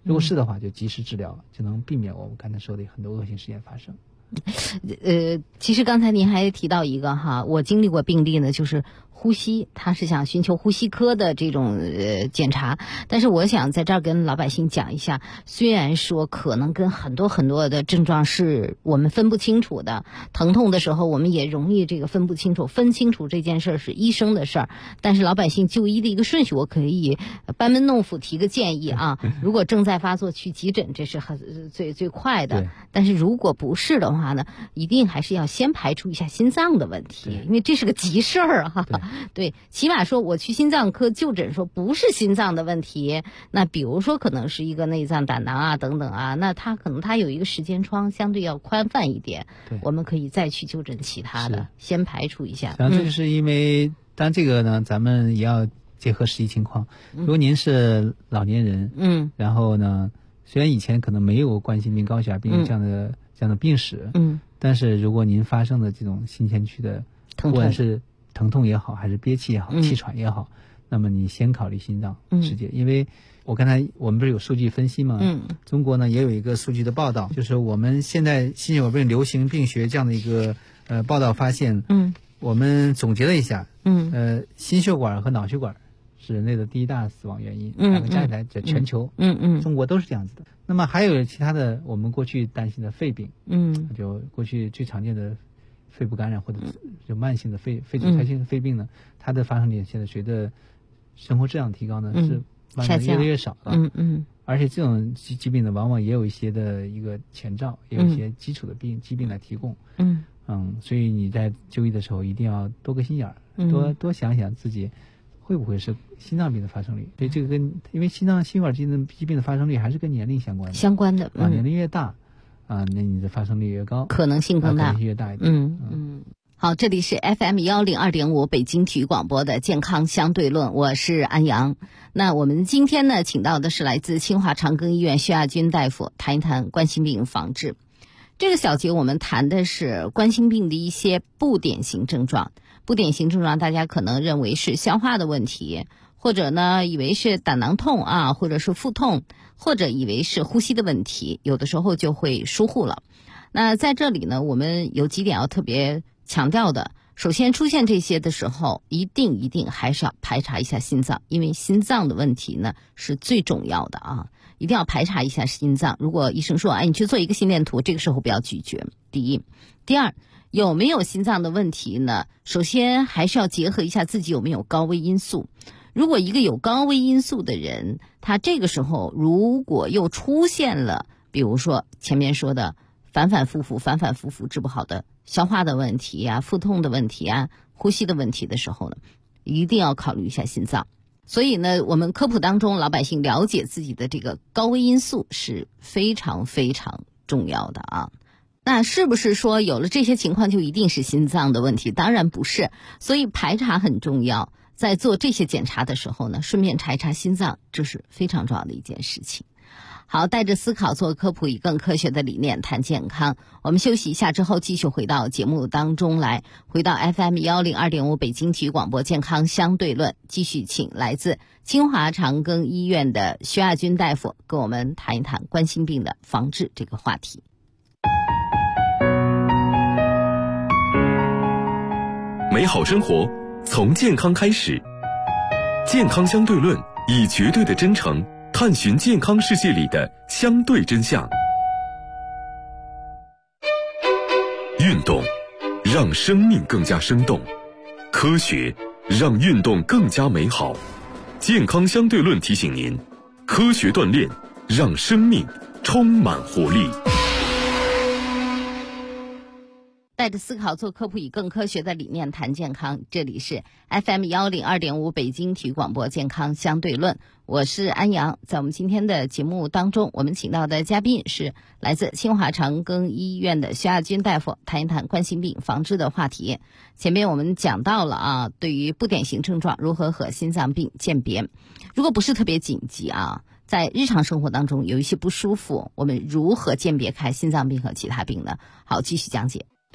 如果是的话，就及时治疗，就能避免我们刚才说的很多恶性事件发生。 其实刚才您还提到一个哈，我经历过病例呢，就是呼吸，他是想寻求呼吸科的这种检查，但是我想在这儿跟老百姓讲一下，虽然说可能跟很多的症状是我们分不清楚的，疼痛的时候我们也容易这个分不清楚，分清楚这件事是医生的事儿，但是老百姓就医的一个顺序，我可以班门弄斧提个建议啊，如果正在发作去急诊，这是最快的，但是如果不是的话呢，一定还是要先排除一下心脏的问题，因为这是个急事儿哈。对，起码说我去心脏科就诊说不是心脏的问题，那比如说可能是一个内脏胆囊啊等等啊，那他有一个时间窗相对要宽泛一点，我们可以再去就诊其他的，先排除一下。 然后这就是因为当然这个呢，咱们也要结合实际情况。如果您是老年人，然后呢，虽然以前可能没有冠心病、高血压病这样的病史，但是如果您发生的这种心前区的，不管是疼痛也好，还是憋气也好，气喘也好，那么你先考虑心脏世界，因为我刚才我们不是有数据分析吗？中国呢也有一个数据的报道，就是我们现在心血管病流行病学这样的一个报道发现，我们总结了一下，心血管和脑血管是人类的第一大死亡原因，两个加起来在全球，中国都是这样子的。那么还有其他的，我们过去担心的肺病，就过去最常见的肺部感染或者就慢性的肺阻塞性肺病呢，它的发生率现在随着生活质量提高呢，是慢慢越来越少了。而且这种疾病呢，往往也有一些的一个前兆，也有一些基础的疾病来提供。所以你在就医的时候一定要多个心眼儿，多想想自己会不会是心脏病的发生率。所以这个因为心管疾病的发生率还是跟年龄相关的。年龄越大那你的发生率越高， 可能性更大， 可能性越大一点。 好，这里是 FM102.5 北京体育广播的健康相对论，我是安阳。那我们今天呢，请到的是来自清华长庚医院薛亚军大夫，谈一谈冠心病防治。这个小节我们谈的是冠心病的一些不典型症状。不典型症状大家可能认为是消化的问题，或者呢以为是胆囊痛啊，或者是腹痛，或者以为是呼吸的问题，有的时候就会疏忽了。那在这里呢，我们有几点要特别强调的。首先出现这些的时候，一定还是要排查一下心脏，因为心脏的问题呢是最重要的啊，一定要排查一下心脏。如果医生说你去做一个心电图，这个时候不要拒绝。第一，第二，有没有心脏的问题呢？首先还是要结合一下自己有没有高危因素。如果一个有高危因素的人，他这个时候如果又出现了，比如说前面说的反反复复治不好的消化的问题啊、腹痛的问题啊、呼吸的问题的时候呢，一定要考虑一下心脏。所以呢，我们科普当中老百姓了解自己的这个高危因素是非常重要的啊。那是不是说有了这些情况就一定是心脏的问题？当然不是，所以排查很重要。在做这些检查的时候呢，顺便查一查心脏，这是非常重要的一件事情。好，带着思考做科普，以更科学的理念谈健康。我们休息一下之后，继续回到节目当中来，回到 FM102.5 北京体育广播健康相对论，继续请来自清华长庚医院的薛亚军大夫跟我们谈一谈冠心病的防治这个话题。 美好生活从健康开始，健康相对论以绝对的真诚探寻健康世界里的相对真相。运动让生命更加生动，科学让运动更加美好。健康相对论提醒您，科学锻炼让生命充满活力。 带着思考做科普，以更科学的理念谈健康。这里是 FM102.5 北京体育广播健康相对论，我是安阳。在我们今天的节目当中，我们请到的嘉宾是来自清华长庚医院的薛亚军大夫，谈一谈冠心病防治的话题。前面我们讲到了啊，对于不典型症状如何和心脏病鉴别。如果不是特别紧急啊，在日常生活当中有一些不舒服，我们如何鉴别开心脏病和其他病呢？好，继续讲解。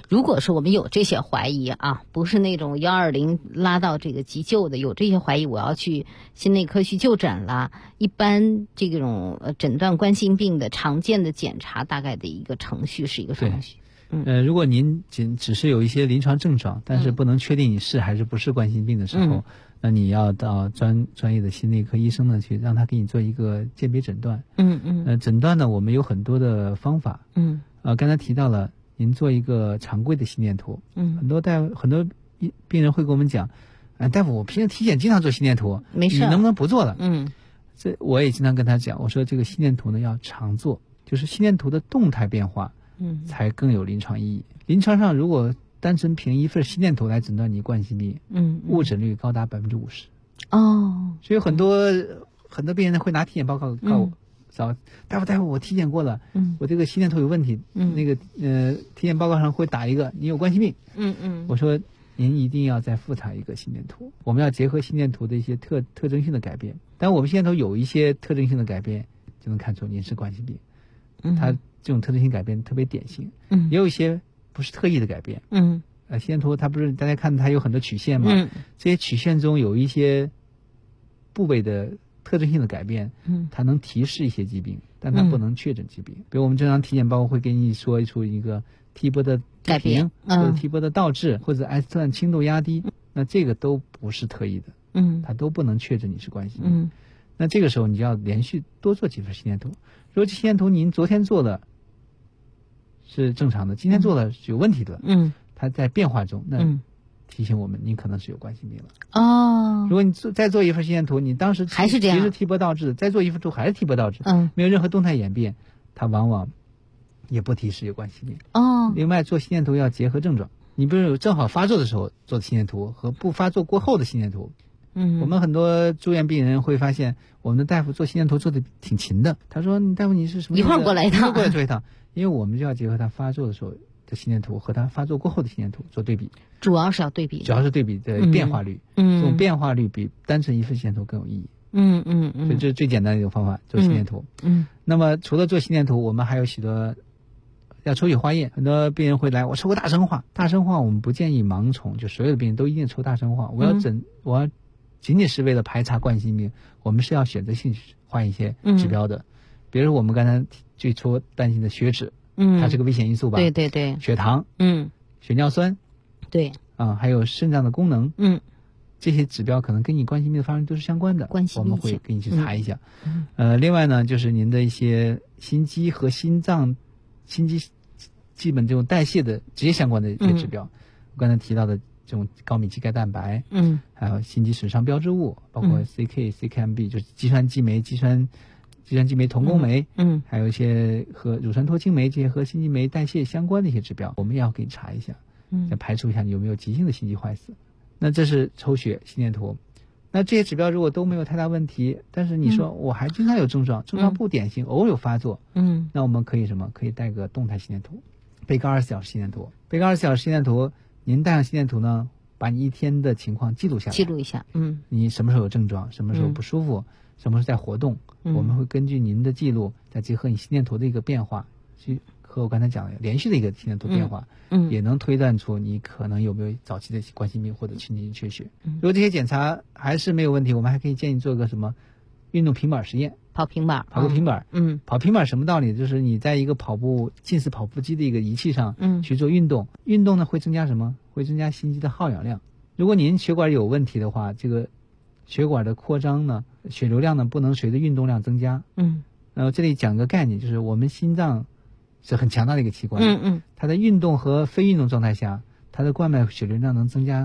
如果说我们有这些怀疑啊，不是那种120拉到这个急救的，有这些怀疑，我要去心内科去就诊了。一般这种诊断冠心病的常见的检查，大概的一个程序是一个程序。 如果您只是有一些临床症状，但是不能确定你是还是不是冠心病的时候，那你要到专业的心内科医生呢去让他给你做一个鉴别诊断。诊断呢，我们有很多的方法。刚才提到了您做一个常规的心电图。很多病人会跟我们讲，大夫，我平时体检经常做心电图， 没事， 你能不能不做了？这我也经常跟他讲，我说这个心电图呢要常做，就是心电图的动态变化。才更有临床意义。临床上如果单纯凭一份心电图来诊断你冠心病，误诊率高达50%。所以很多病人会拿体检报告告我，找大夫，我体检过了，我这个心电图有问题，那个体检报告上会打一个你有冠心病。我说您一定要再复查一个心电图，我们要结合心电图的一些特征性的改变。但我们心电图有一些特征性的改变，就能看出您是冠心病。它这种特征性改变特别典型，也有一些不是特意的改变。心电图它不是大家看它有很多曲线嘛，这些曲线中有一些部位的特征性的改变，它能提示一些疾病，但它不能确诊疾病。比如我们正常体检报告会给你说出一个 T 波的改变，或者 T 波的倒置，或者艾斯特兰轻度压低，那这个都不是特意的，它都不能确诊你是冠心病。那这个时候你就要连续多做几份心电图。如果这心电图您昨天做的是正常的，今天做的是有问题的，它在变化中，那提醒我们您可能是有冠心病了。如果你再做一份心电图，你当时还是这样， 其实 T 波倒置，再做一份图还是 T 波倒置，没有任何动态演变，它往往也不提示有冠心病。另外做心电图要结合症状，你比如有正好发作的时候做的心电图和不发作过后的心电图。我们很多住院病人会发现，我们的大夫做心电图做的挺勤的。他说：“大夫，你是什么？ 一会儿过来一趟， 一会儿过来做一趟。”因为我们就要结合他发作的时候的心电图和他发作过后的心电图做对比， 主要是要对比， 主要是对比的变化率。这种变化率比单纯一份心电图更有意义。所以这是最简单的一种方法，做心电图。那么除了做心电图，我们还有许多要抽血化验。很多病人会来，我抽个大生化。大生化我们不建议盲从，就所有的病人都一定抽大生化。我要仅仅是为了排查冠心病，我们是要选择性换一些指标的。比如我们刚才最初担心的血脂，它是个危险因素吧？ 对。 血糖，血尿酸， 对， 还有肾脏的功能，这些指标可能跟你冠心病的发生都是相关的，我们会给你去查一下。另外呢，就是您的一些心肌和心肌基本这种代谢的直接相关的一些指标，我刚才提到的这种高米肌钙蛋白，还有心肌损伤标志物，包括 CK、CKMB， 就是肌酸激酶、肌酸激酶同工酶，还有一些和乳酸脱氢酶这些和心肌酶代谢相关的一些指标，我们也要给你查一下，再排除一下你有没有急性的心肌坏死。那这是抽血、心电图。那这些指标如果都没有太大问题，但是你说我还经常有症状，症状不典型，偶尔有发作，那我们可以什么？可以带个动态心电图，背个24小时心电图，背个24小时心电图。您带上心电图呢，把你一天的情况记录下来， 记录一下， 你什么时候有症状，什么时候不舒服，什么时候在活动，我们会根据您的记录，再结合你心电图的一个变化，去和我刚才讲的连续的一个心电图变化，也能推断出你可能有没有早期的冠心病或者心肌缺血。如果这些检查还是没有问题，我们还可以建议做个什么运动平板实验， 跑个平板。 跑平板什么道理？就是你在一个近似跑步机的一个仪器上去做运动，运动呢会增加什么？会增加心肌的耗氧量。如果您血管有问题的话，这个血管的扩张呢，血流量呢不能随着运动量增加。然后这里讲个概念，就是我们心脏是很强大的一个器官，它在运动和非运动状态下，它的冠脉血流量能增加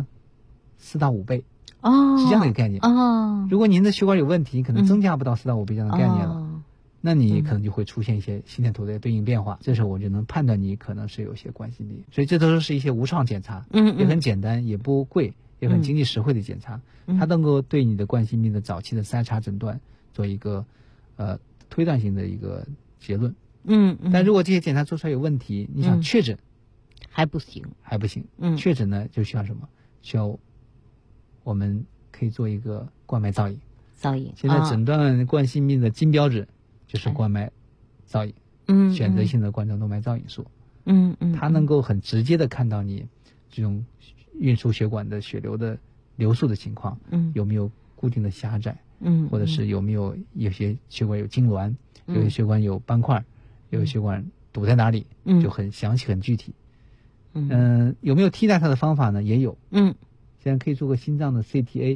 4到5倍。是这样的一个概念。如果您的血管有问题，可能增加不到4到5倍这样的概念了，那你可能就会出现一些心电图的对应变化，这时候我就能判断你可能是有些冠心病。所以这都是一些无创检查，也很简单，也不贵，也很经济实惠的检查，它能够对你的冠心病的早期的筛查诊断做一个推断性的一个结论。但如果这些检查做出来有问题，你想确诊还不行。 确诊呢就需要什么？需要我们可以做一个冠脉造影。现在诊断冠心病的金标准就是冠脉造影，选择性的冠状动脉造影术。 它能够很直接的看到你这种运输血管的血流的流速的情况，有没有固定的狭窄，或者是有些血管有痉挛，有些血管有斑块，有些血管堵在哪里，就很详细很具体。有没有替代它的方法呢？也有。现在可以做个心脏的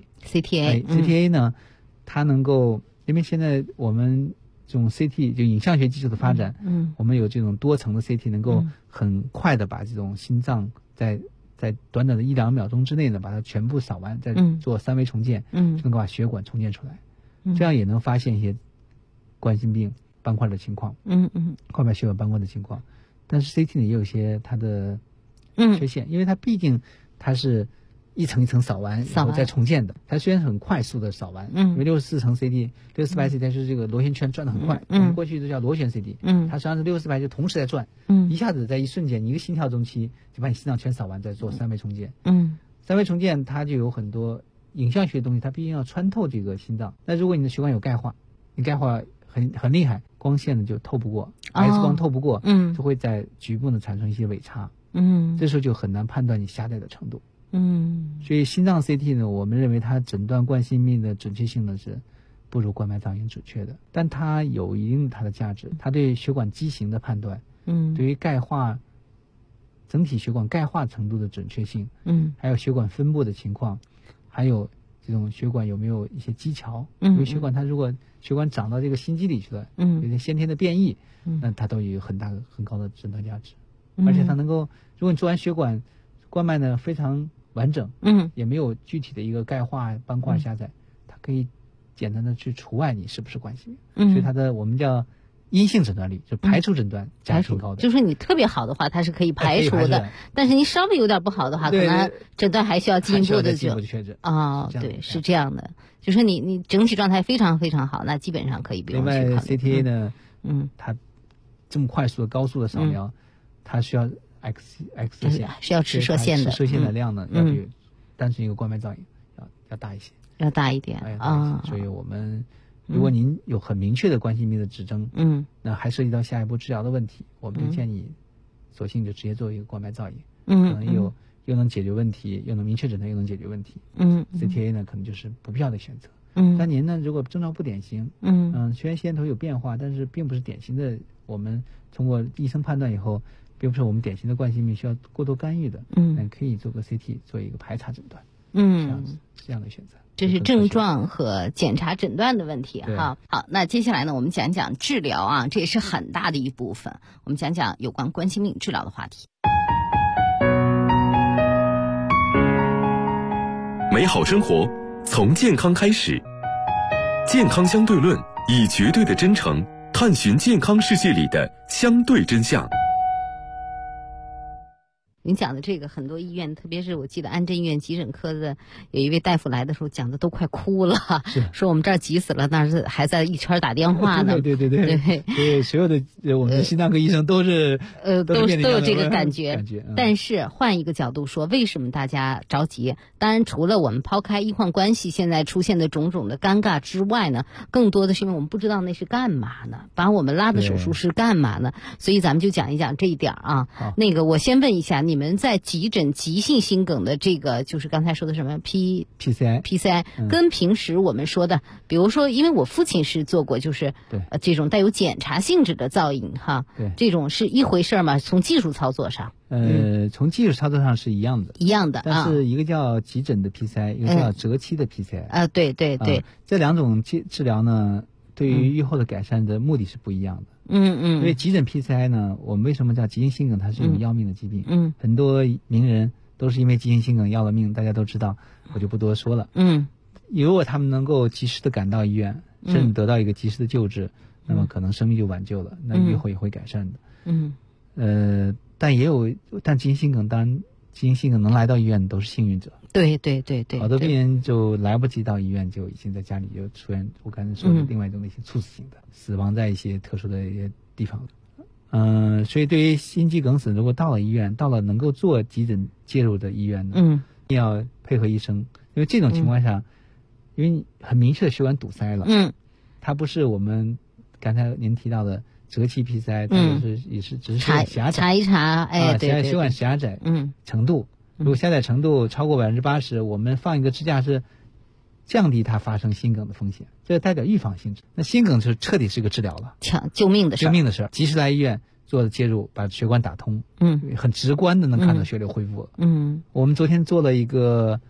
CTA 呢，它能够，因为现在我们这种 CT 就影像学技术的发展，我们有这种多层的 CT 能够很快的把这种心脏在短短的1-2秒钟之内呢，把它全部扫完，再做3维重建，就能够把血管重建出来，这样也能发现一些冠心病斑块的情况，冠脉血管斑块的情况。但是 CT 呢也有一些它的缺陷，因为它毕竟它是一层一层扫完然后再重建的，它虽然很快速的扫完，因为64层 CT 64排 CT 它是这个螺旋圈转得很快，我们过去都叫螺旋 CT，它实际上是64排就同时在转，一下子在一瞬间，你一个心跳周期就把你心脏全扫完，再做3维重建。3维重建它就有很多影像学的东西，它毕竟要穿透这个心脏。那如果你的血管有钙化，你钙化很厉害，光线呢就透不过，X 光透不过，就会在局部呢产生一些伪差，这时候就很难判断你狭窄的程度。所以心脏 CT 呢，我们认为它诊断冠心病的准确性呢是不如冠脉造影准确的，但它有一定它的价值，它对血管畸形的判断，对于钙化整体血管钙化程度的准确性，还有血管分布的情况，还有这种血管有没有一些畸桥，因为血管它如果血管长到这个心肌里去了，有些先天的变异，那它都有很高的诊断价值，而且它能够，如果你做完血管冠脉呢非常完整，也没有具体的一个钙化斑块狭窄，它可以简单的去除外你是不是冠心病，所以它的我们叫阴性诊断率，就排除诊断价值挺高的。 就是你特别好的话，它是可以排除的，但是你稍微有点不好的话，可能诊断还需要进一步的确诊。 对，是这样的。就是你整体状态非常非常好，那基本上可以不用去考虑。 另外 CTA 呢，它这么快速的高速的扫描，它需要 X 线， 需要吃射线的， 射线的量呢要比单纯一个冠脉造影要大一些， 要大一点啊。 所以我们如果您有很明确的冠心病的指征，那还涉及到下一步治疗的问题，我们就建议索性就直接做一个冠脉造影，可能又能解决问题，又能明确诊断，又能解决问题。CTA 呢可能就是不必要的选择。但您呢如果症状不典型，虽然线头有变化，但是并不是典型的，我们通过医生判断以后，并不是我们典型的冠心病需要过多干预的，可以做个 CT 做一个排查诊断，这样的选择。 这是症状和检查诊断的问题哈。好，那接下来呢，我们讲讲治疗啊，这也是很大的一部分。我们讲讲有关冠心病治疗的话题。 美好生活从健康开始，健康相对论以绝对的真诚探寻健康世界里的相对真相。 您讲的这个，很多医院，特别是我记得安贞医院急诊科的有一位大夫来的时候，讲的都快哭了，说我们这儿急死了，那是还在一圈打电话呢。 对，所以所有的我们的心脏科医生都是都有这个感觉。但是换一个角度说，为什么大家着急？当然，除了我们抛开医患关系现在出现的种种的尴尬之外呢，更多的是因为我们不知道那是干嘛呢？把我们拉的手术是干嘛呢？所以咱们就讲一讲这一点啊。那个，我先问一下，你们在急诊急性心梗的这个，就是刚才说的什么 PCI， 跟平时我们说的，比如说，因为我父亲是做过，就是这种带有检查性质的造影哈，这种是一回事吗？从技术操作上， 从技术操作上是一样的，但是一个叫急诊的 PCI，一个叫择期的 PCI， 对， 这两种治疗呢，对于预后的改善的目的是不一样的。因为急诊 PCI 呢，我们为什么叫急性心梗？它是一种要命的疾病。很多名人都是因为急性心梗要了命，大家都知道，我就不多说了。如果他们能够及时的赶到医院，甚至得到一个及时的救治，那么可能生命就挽救了，那预后也会改善的。但急性心梗，当然急性心梗能来到医院都是幸运者。 对， 好多病人就来不及到医院，就已经在家里就出现我刚才说的另外一种类型猝死性的死亡在一些特殊的一些地方。所以对于心肌梗死，如果到了医院，到了能够做急诊介入的医院呢，一定要配合医生，因为这种情况下，因为很明确的血管堵塞了，它不是我们刚才您提到的折气闭塞，它也是只是狭窄， 查一查，对， 血管狭窄，程度，如果狭窄程度超过80%，我们放一个支架是降低它发生心梗的风险，这代表预防性质。那心梗就彻底是个治疗了， 救命的事， 及时来医院做介入，把血管打通，很直观的能看到血流恢复了。我们昨天做了一个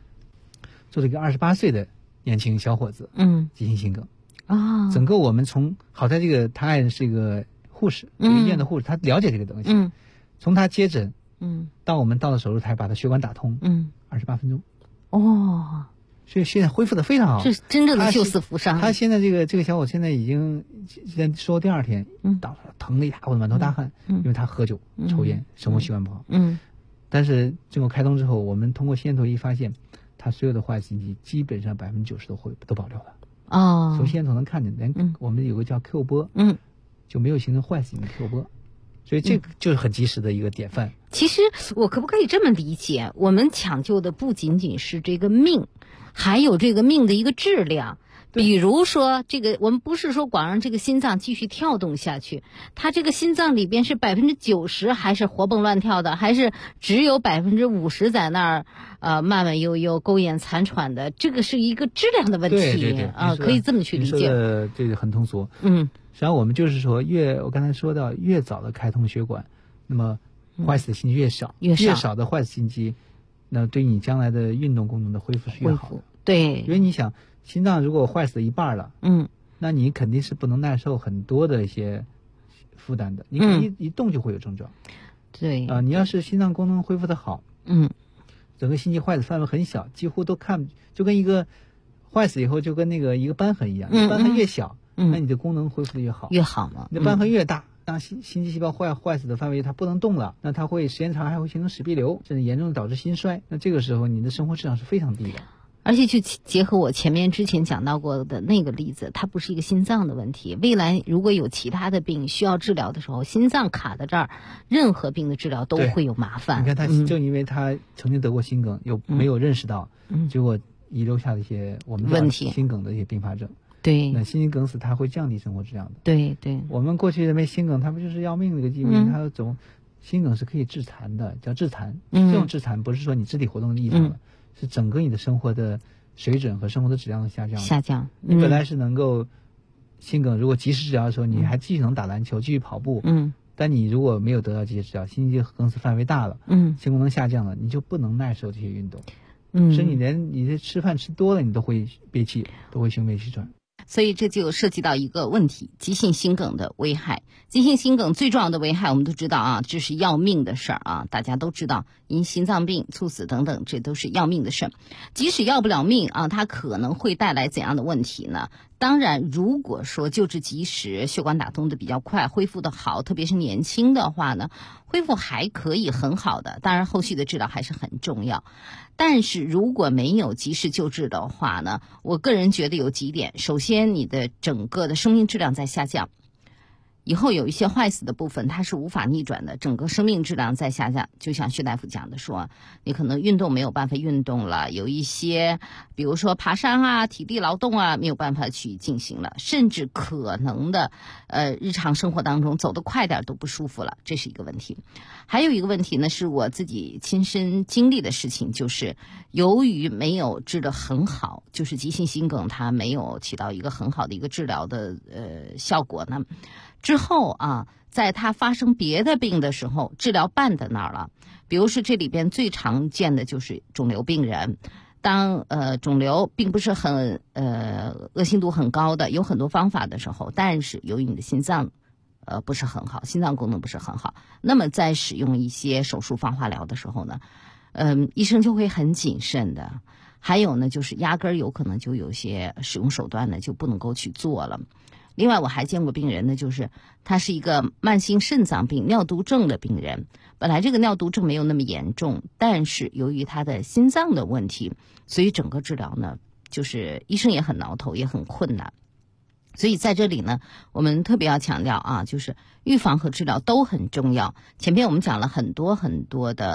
28岁的年轻小伙子，急性心梗。整个我们好在这个他爱人是一个护士，医院的护士，他了解这个东西。从他接诊，到我们到了手术台把他血管打通，28分钟。所以现在恢复的非常好， 是真正的救死扶伤。 他现在这个小伙现在已经说第2天，疼得一塌糊涂，满头大汗，因为他喝酒、抽烟，生活习惯不好。但是经过开通之后，我们通过心电图仪发现，他所有的坏死心肌基本上90%都保留了。从心电图能看见，连我们有个叫 Q 波，就没有形成坏死性的 Q 波，所以这个就是很及时的一个典范。 其实我可不可以这么理解？我们抢救的不仅仅是这个命，还有这个命的一个质量。比如说这个，我们不是说光让这个心脏继续跳动下去，它这个心脏里边是90%还是活蹦乱跳的，还是只有50%在那儿慢慢悠悠苟延残喘的，这个是一个质量的问题。 对可以这么去理解。 这个很通俗。实际上我们就是说，我刚才说到越早的开通血管，那么坏死的心肌越少，越少的坏死心肌，那对你将来的运动功能的恢复是越好的。 对， 因为你想，心脏如果坏死一半了，那你肯定是不能耐受很多的一些负担的，你可能一动就会有症状。 对你要是心脏功能恢复的好，整个心肌坏死范围很小，几乎都就跟一个坏死以后就跟那个一个瘢痕一样，瘢痕越小，那你的功能恢复的越好嘛。 你的瘢痕越大，当心肌细胞坏死的范围它不能动了，那它会时间长还会形成室壁瘤，甚至严重的导致心衰。那这个时候你的生活质量是非常低的。 而且就结合我之前讲到过的那个例子，它不是一个心脏的问题。未来如果有其他的病需要治疗的时候，心脏卡在这儿，任何病的治疗都会有麻烦。 你看他正因为他曾经得过心梗，又没有认识到，结果遗留下的一些我们问题，心梗的一些并发症。 对， 那心肌梗死它会降低生活质量的。 对， 我们过去认为心梗它不就是要命的一个疾病，它心梗是可以致残的，叫致残。这种致残不是说你肢体活动异常了，是整个你的生活的水准和生活的质量下降。你本来是能够心梗如果及时治疗的时候，你还继续能打篮球，继续跑步。但你如果没有得到这些治疗，心肌梗死范围大了，心功能下降了，你就不能耐受这些运动。甚至你连你的吃饭吃多了，你都会憋气，都会胸闷气喘。 所以这就涉及到一个问题，急性心梗的危害。急性心梗最重要的危害我们都知道这是要命的事儿大家都知道，因心脏病猝死等等，这都是要命的事儿。即使要不了命它可能会带来怎样的问题呢？当然如果说救治及时，血管打通的比较快，恢复的好，特别是年轻的话呢，恢复还可以很好的，当然后续的治疗还是很重要。但是如果没有及时救治的话呢，我个人觉得有几点。首先，你的整个的生命质量在下降，以后有一些坏死的部分它是无法逆转的，整个生命质量在下降。就像薛大夫讲的说，你可能运动没有办法运动了，有一些比如说爬山体力劳动没有办法去进行了，甚至可能的日常生活当中走得快点都不舒服了，这是一个问题。还有一个问题呢，是我自己亲身经历的事情，就是由于没有治得很好，就是急性心梗它没有起到一个很好的一个治疗的效果呢，之后在它发生别的病的时候，治疗办在那儿了。比如说这里边最常见的就是肿瘤病人，当肿瘤并不是很恶性度很高的，有很多方法的时候，但是由于你的心脏不是很好，心脏功能不是很好，那么在使用一些手术放化疗的时候呢，医生就会很谨慎的。还有呢，就是压根儿有可能就有些使用手段呢就不能够去做了。另外我还见过病人呢，就是他是一个慢性肾脏病尿毒症的病人，本来这个尿毒症没有那么严重，但是由于他的心脏的问题，所以整个治疗呢就是医生也很挠头，也很困难。所以在这里呢，我们特别要强调就是预防和治疗都很重要。前面我们讲了很多很多的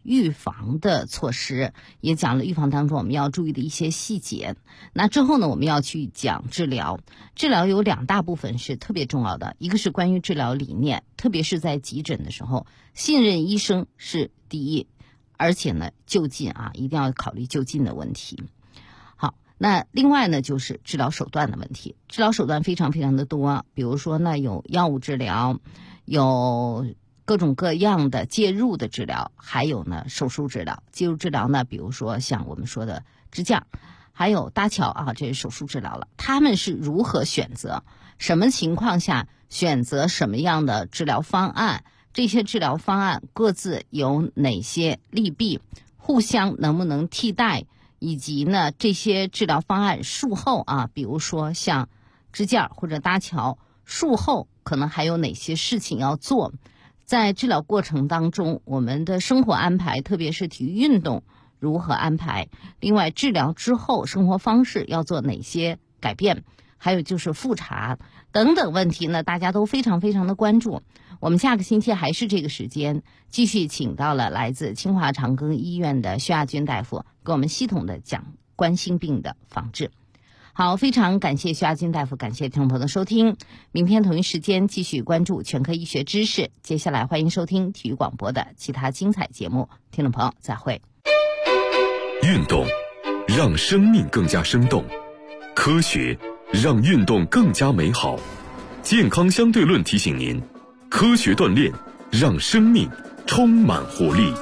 预防的措施，也讲了预防当中我们要注意的一些细节。那之后呢，我们要去讲治疗。治疗有2大部分是特别重要的，一个是关于治疗理念，特别是在急诊的时候，信任医生是第一，而且呢，就近一定要考虑就近的问题。好，那另外呢，就是治疗手段的问题。治疗手段非常非常的多，比如说呢，有药物治疗，有各种各样的介入的治疗，还有呢手术治疗。介入治疗呢，比如说像我们说的支架，还有搭桥这是手术治疗了。他们是如何选择，什么情况下选择什么样的治疗方案，这些治疗方案各自有哪些利弊，互相能不能替代，以及呢这些治疗方案术后比如说像支架或者搭桥，术后可能还有哪些事情要做。在治疗过程当中，我们的生活安排，特别是体育运动如何安排，另外治疗之后生活方式要做哪些改变，还有就是复查等等问题呢，大家都非常非常的关注。我们下个星期还是这个时间，继续请到了来自清华长庚医院的薛亚军大夫，给我们系统的讲冠心病的防治。好，非常感谢薛亚军大夫，感谢听众朋友的收听。明天同一时间继续关注全科医学知识。接下来欢迎收听体育广播的其他精彩节目，听众朋友再会。 运动让生命更加生动，科学让运动更加美好。健康相对论提醒您，科学锻炼让生命充满活力。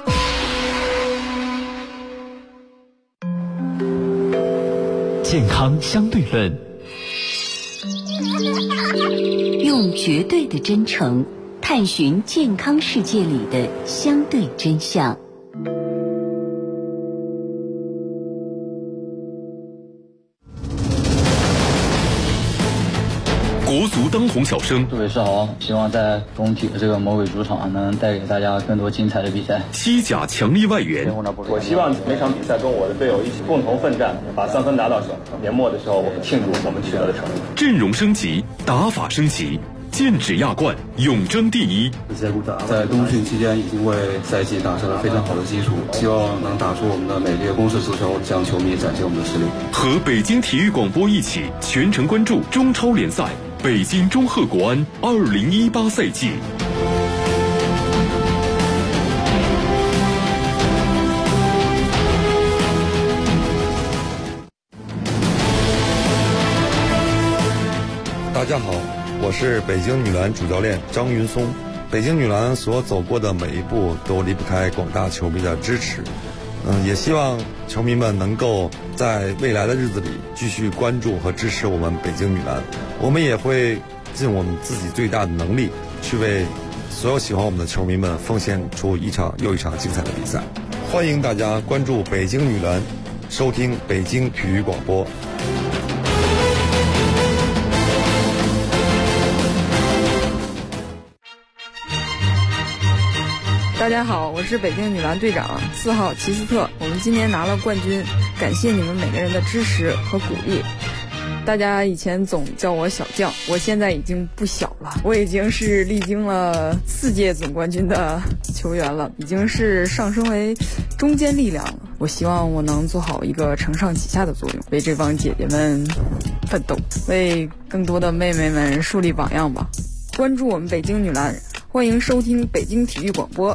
健康相对论， 用绝对的真诚探寻健康世界里的相对真相。 国足当红小生， 杜伟是好，希望在工体的这个魔鬼主场能带给大家更多精彩的比赛。 西甲强力外援， 我希望每场比赛跟我的队友一起共同奋战，把3分打到手。年末的时候，我们庆祝我们取得的成绩。 阵容升级，打法升级，剑指亚冠，永争第一。 在冬训期间已经为赛季打下了非常好的基础，希望能打出我们的美丽的攻势足球，向球迷展现我们的实力。 和北京体育广播一起全程关注中超联赛北京中赫国安2018赛季。 大家好，我是北京女篮主教练张云松。北京女篮所走过的每一步都离不开广大球迷的支持。也希望球迷们能够在未来的日子里继续关注和支持我们北京女篮。我们也会尽我们自己最大的能力，去为所有喜欢我们的球迷们奉献出一场又一场精彩的比赛。欢迎大家关注北京女篮，收听北京体育广播。 大家好，我是北京女篮队长4号齐斯特。我们今年拿了冠军，感谢你们每个人的支持和鼓励。大家以前总叫我小将，我现在已经不小了，我已经是历经了4届总冠军的球员了，已经是上升为中坚力量了。我希望我能做好一个承上启下的作用，为这帮姐姐们奋斗，为更多的妹妹们树立榜样吧。关注我们北京女篮，欢迎收听北京体育广播。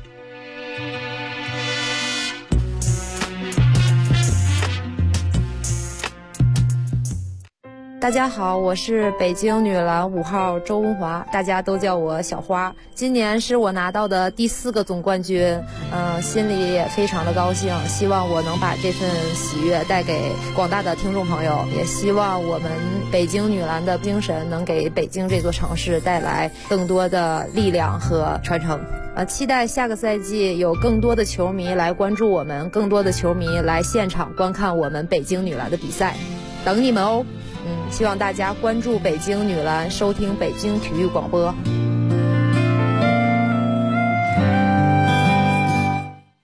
大家好，我是北京女篮5号周文华，大家都叫我小花。今年是我拿到的第4个总冠军，心里也非常的高兴，希望我能把这份喜悦带给广大的听众朋友，也希望我们北京女篮的精神能给北京这座城市带来更多的力量和传承。期待下个赛季有更多的球迷来关注我们，更多的球迷来现场观看我们北京女篮的比赛，等你们哦。希望大家关注北京女篮，收听北京体育广播。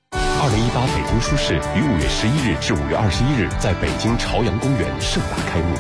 2018北京书市于5月11日至5月21日在北京朝阳公园盛大开幕。